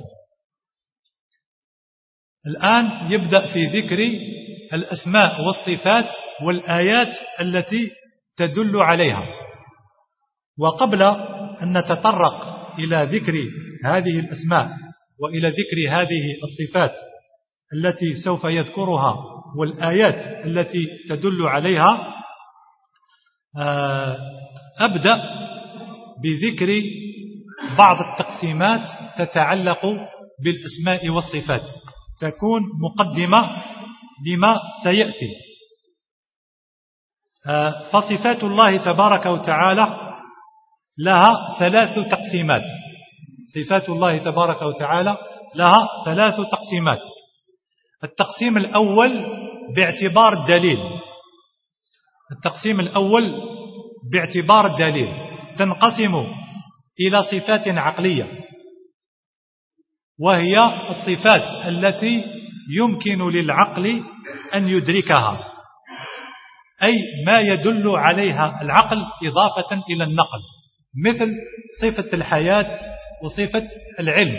الآن يبدأ في ذكر الأسماء والصفات والآيات التي تدل عليها. وقبل أن نتطرق إلى ذكر هذه الأسماء وإلى ذكر هذه الصفات التي سوف يذكرها والآيات التي تدل عليها، أبدأ بذكر بعض التقسيمات تتعلق بالأسماء والصفات، تكون مقدمة لما سيأتي. فصفات الله تبارك وتعالى لها ثلاث تقسيمات. صفات الله تبارك وتعالى لها ثلاث تقسيمات. التقسيم الأول باعتبار الدليل التقسيم الأول باعتبار الدليل تنقسم إلى صفات عقلية، وهي الصفات التي يمكن للعقل أن يدركها، أي ما يدل عليها العقل إضافة إلى النقل، مثل صفة الحياة وصفة العلم.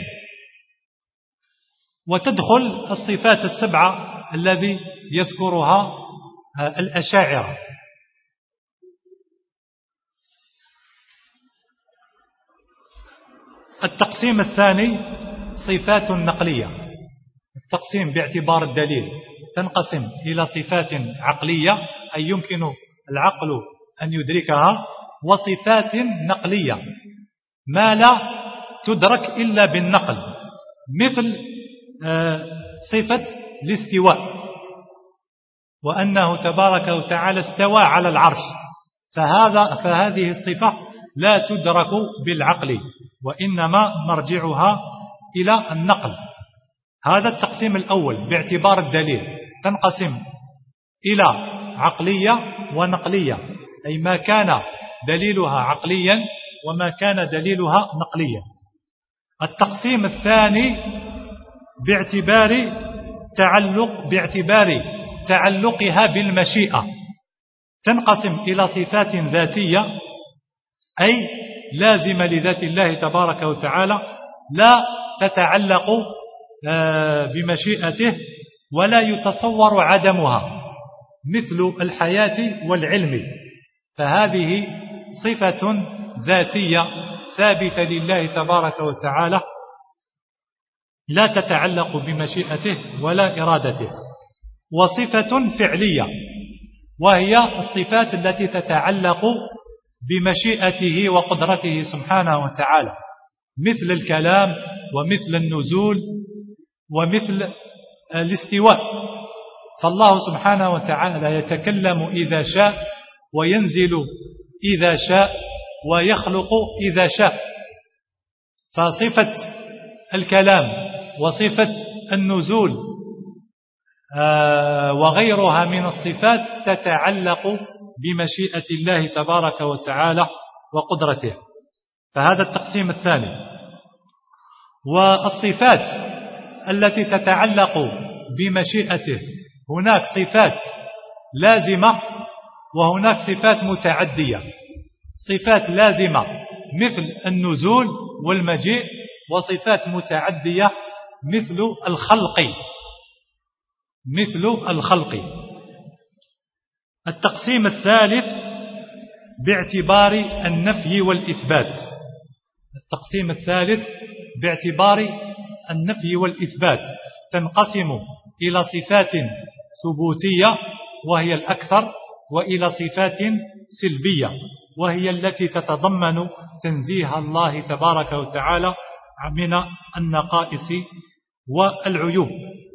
وتدخل الصفات السبعة الذي يذكرها الأشاعرة. التقسيم الثاني صفات نقلية. التقسيم باعتبار الدليل تنقسم إلى صفات عقلية أي يمكن العقل أن يدركها، وصفات نقلية ما لا تدرك إلا بالنقل، مثل صفة الاستواء، وأنه تبارك وتعالى استوى على العرش، فهذا فهذه الصفة لا تدرك بالعقل، وإنما مرجعها إلى النقل. هذا التقسيم الأول باعتبار الدليل، تنقسم إلى عقلية ونقلية، أي ما كان دليلها عقليا وما كان دليلها نقليا. التقسيم الثاني باعتبار تعلق باعتبار تعلقها بالمشيئة، تنقسم إلى صفات ذاتية أي لازمة لذات الله تبارك وتعالى لا تتعلق بمشيئته ولا يتصور عدمها، مثل الحياة والعلم، فهذه صفة ذاتية ثابتة لله تبارك وتعالى لا تتعلق بمشيئته ولا إرادته. وصفة فعلية وهي الصفات التي تتعلق بمشيئته وقدرته سبحانه وتعالى، مثل الكلام ومثل النزول ومثل الاستواء. فالله سبحانه وتعالى يتكلم إذا شاء وينزل إذا شاء ويخلق إذا شاء، فصفة الكلام وصفة النزول وغيرها من الصفات تتعلق بمشيئة الله تبارك وتعالى وقدرته. فهذا التقسيم الثاني. والصفات التي تتعلق بمشيئته هناك صفات لازمة وهناك صفات متعدية. صفات لازمة مثل النزول والمجيء، وصفات متعدية مثل الخلق مثل الخلق. التقسيم الثالث باعتبار النفي والإثبات. التقسيم الثالث باعتبار النفي والإثبات تنقسم إلى صفات ثبوتية وهي الأكثر، وإلى صفات سلبية وهي التي تتضمن تنزيه الله تبارك وتعالى من النقائص والعيوب.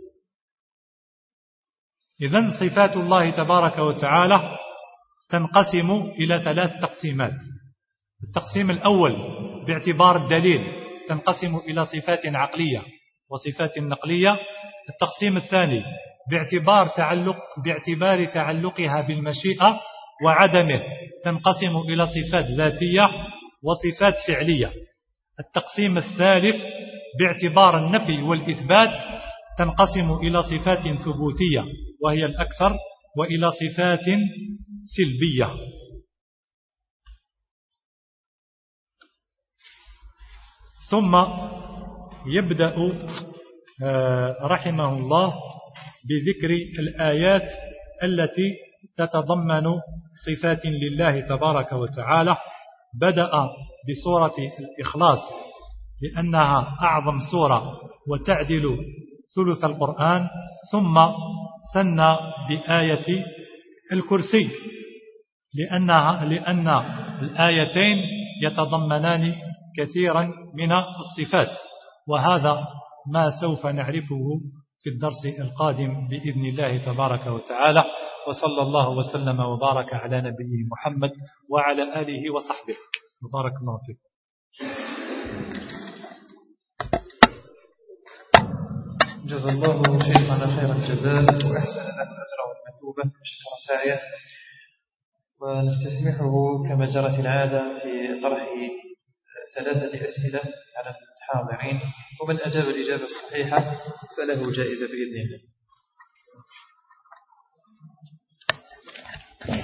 إذن صفات الله تبارك وتعالى تنقسم إلى ثلاث تقسيمات. التقسيم الأول باعتبار الدليل تنقسم إلى صفات عقلية وصفات نقلية. التقسيم الثاني باعتبار تعلق باعتبار تعلقها بالمشيئة وعدمه تنقسم إلى صفات ذاتية وصفات فعلية. التقسيم الثالث باعتبار النفي والإثبات تنقسم إلى صفات ثبوتية وهي الأكثر، وإلى صفات سلبية. ثم يبدأ رحمه الله بذكر الآيات التي تتضمن صفات لله تبارك وتعالى. بدأ بسورة الإخلاص لأنها أعظم سورة وتعدل ثلث القرآن، ثم ثنى بآية الكرسي لأنها لأن الآيتين يتضمنان كثيرا من الصفات، وهذا ما سوف نعرفه في الدرس القادم بإذن الله تبارك وتعالى. وصلى الله وسلم وبارك على نبيه محمد وعلى آله وصحبه. وبارك الله فيكم. جزا الله شيخنا خير الجزاء وأحسن له أجره المثوبة وشكر سعيه، ونستسمحه كما جرت العادة في طرح ثلاثة أسئلة على الحاضرين، ومن أجاب الإجابة الصحيحة فله جائزة بإذن الله.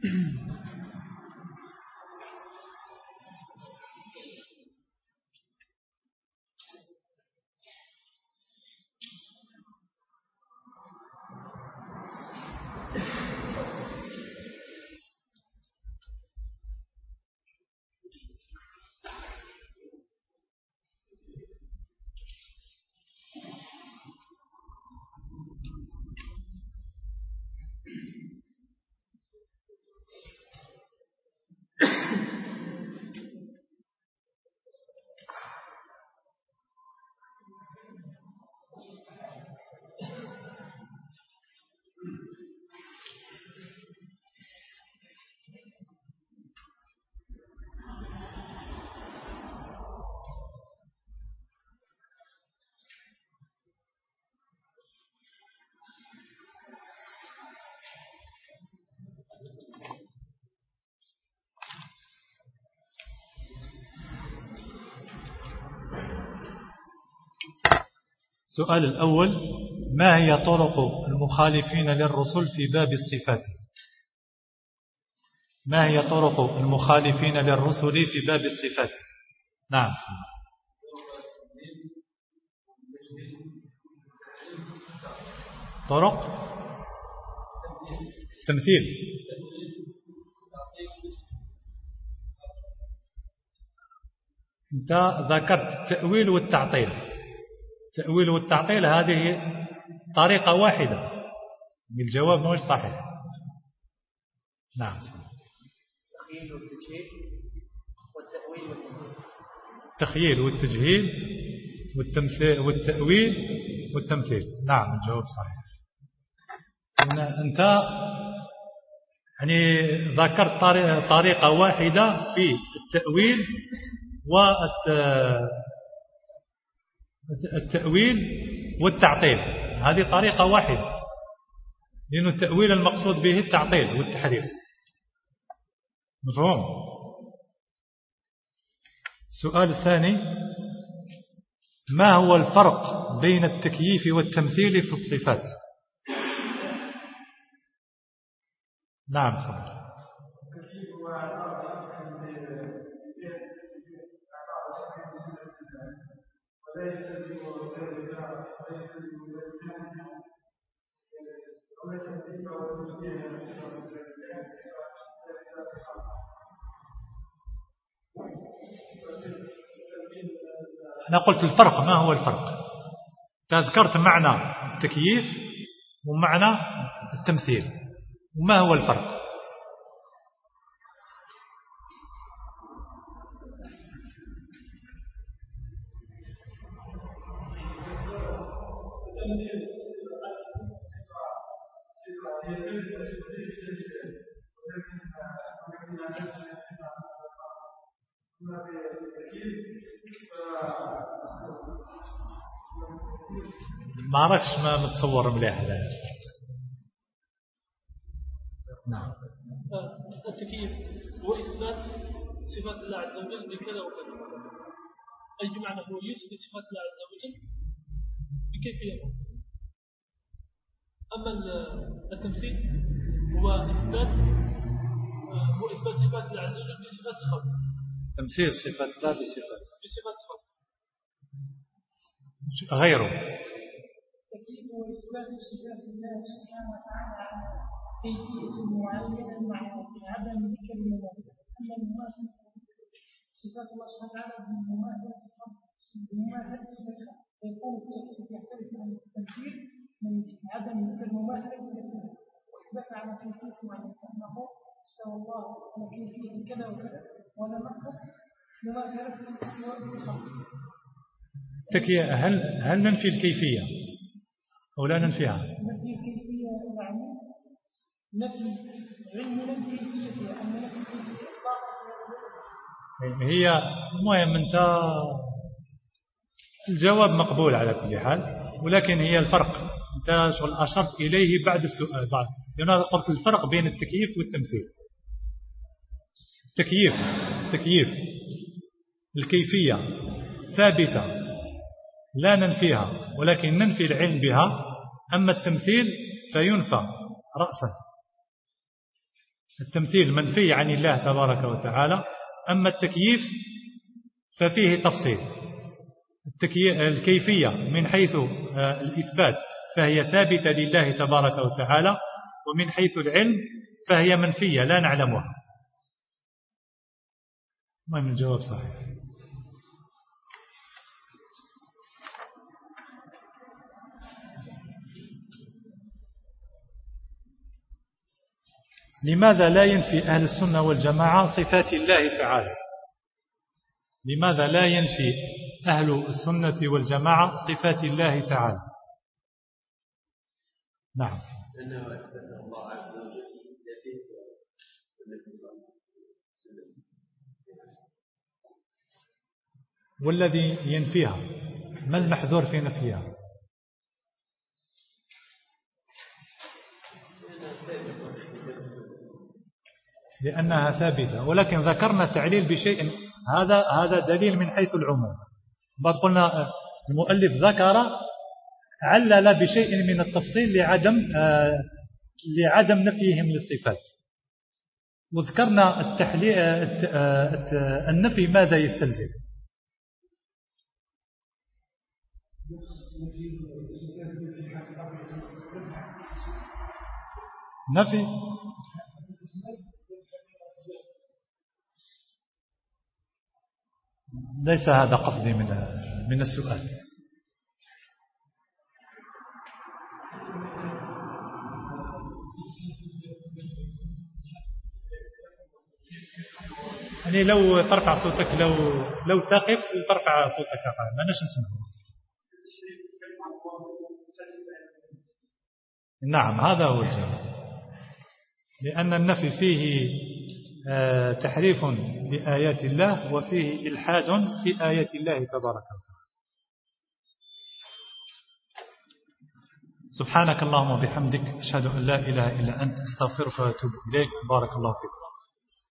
السؤال الأول: ما هي طرق المخالفين للرسل في باب الصفات؟ ما هي طرق المخالفين للرسل في باب الصفات؟ نعم. طرق تمثيل. أنت ذكرت التأويل والتعطيل. التأويل والتعطيل هذه طريقة واحدة، الجواب مش صحيح. نعم. التخييل والتجهيل والتمثيل والتأويل والتمثيل. نعم الجواب صحيح. أنت يعني ذكرت طريقة واحدة في التأويل والتأويل والتعطيل، هذه طريقة واحدة، لأن التأويل المقصود به التعطيل والتحريف. مفهوم؟ السؤال الثاني: ما هو الفرق بين التكييف والتمثيل في الصفات؟ نعم تفضل. أنا قلت الفرق. ما هو الفرق؟ تذكرت معنى التكييف ومعنى التمثيل، وما هو الفرق؟ ما عرفش ما متصور مليح هذا. نعم. التكييف هو إثبات صفات الله عز وجل بكذا وكذا، أي بمعنى هو يثبت صفات الله عز وجل بكيفية. أما التمثيل هو إثبات هو إثبات صفات الله عز وجل بصفات الخلق. تمثيل صفات الله بصفات بصفات الخلق غيره. التكييف هو إثبات صفات الله سبحانه وتعالى على كيفية معينة مع عدم ذكر المماثلة. أما المماثلة صفات الله سبحانه وتعالى بمماثلة الخلق بمماثلة صفات الخلق، فيكون التكييف يختلف عن التمثيل من عدم ذكر المماثلة بالتكييف وإثبات على كيفية معينة، كأنه استوى الله على كيفية كذا وكذا، ولا نقف مماثلة الاستواء بالخلق. تكييف هل هل ننفي الكيفية أو لا ننفيها؟ نفي الكيفية يعني نفي علمنا الكيفية، أما نفي الكيفية هي المهم. أنت الجواب مقبول على كل حال، ولكن هي الفرق أنت شغل أشرت إليه بعد السؤال بعد، لأن قلت الفرق بين التكييف والتمثيل. التكييف التكييف الكيفية ثابتة لا ننفيها، ولكن ننفي العلم بها. أما التمثيل فينفى رأسا. التمثيل منفي عن الله تبارك وتعالى. أما التكييف ففيه تفصيل. الكيفية من حيث الإثبات فهي ثابتة لله تبارك وتعالى، ومن حيث العلم فهي منفية لا نعلمها. المهم الجواب صحيح. لماذا لا ينفي أهل السنة والجماعة صفات الله تعالى؟ لماذا لا ينفي أهل السنة والجماعة صفات الله تعالى؟ نعم. لأنه أثبت الله عز وجل ذاته والنبي صلى الله عليه وسلم. والذي ينفيها ما المحذور في نفيها؟ لأنها ثابتة، ولكن ذكرنا التعليل بشيء، هذا هذا دليل من حيث العموم. بعد قلنا المؤلف ذكر علل بشيء من التفصيل لعدم آه لعدم نفيهم للصفات، وذكرنا التحليل آه النفي ماذا يستلزم. نفي ليس هذا قصدي من من السؤال. يعني لو ترفع صوتك، لو لو تقف وترفع صوتك أقل ما نش نسمع. نعم هذا هو الجواب، لأن النفي فيه تحريف بآيات الله وفيه إلحاد في آيات الله تبارك وتعالى. سبحانك اللهم وبحمدك أشهد أن لا إله إلا أنت أستغفرك وأتوب إليك. بارك الله فيك.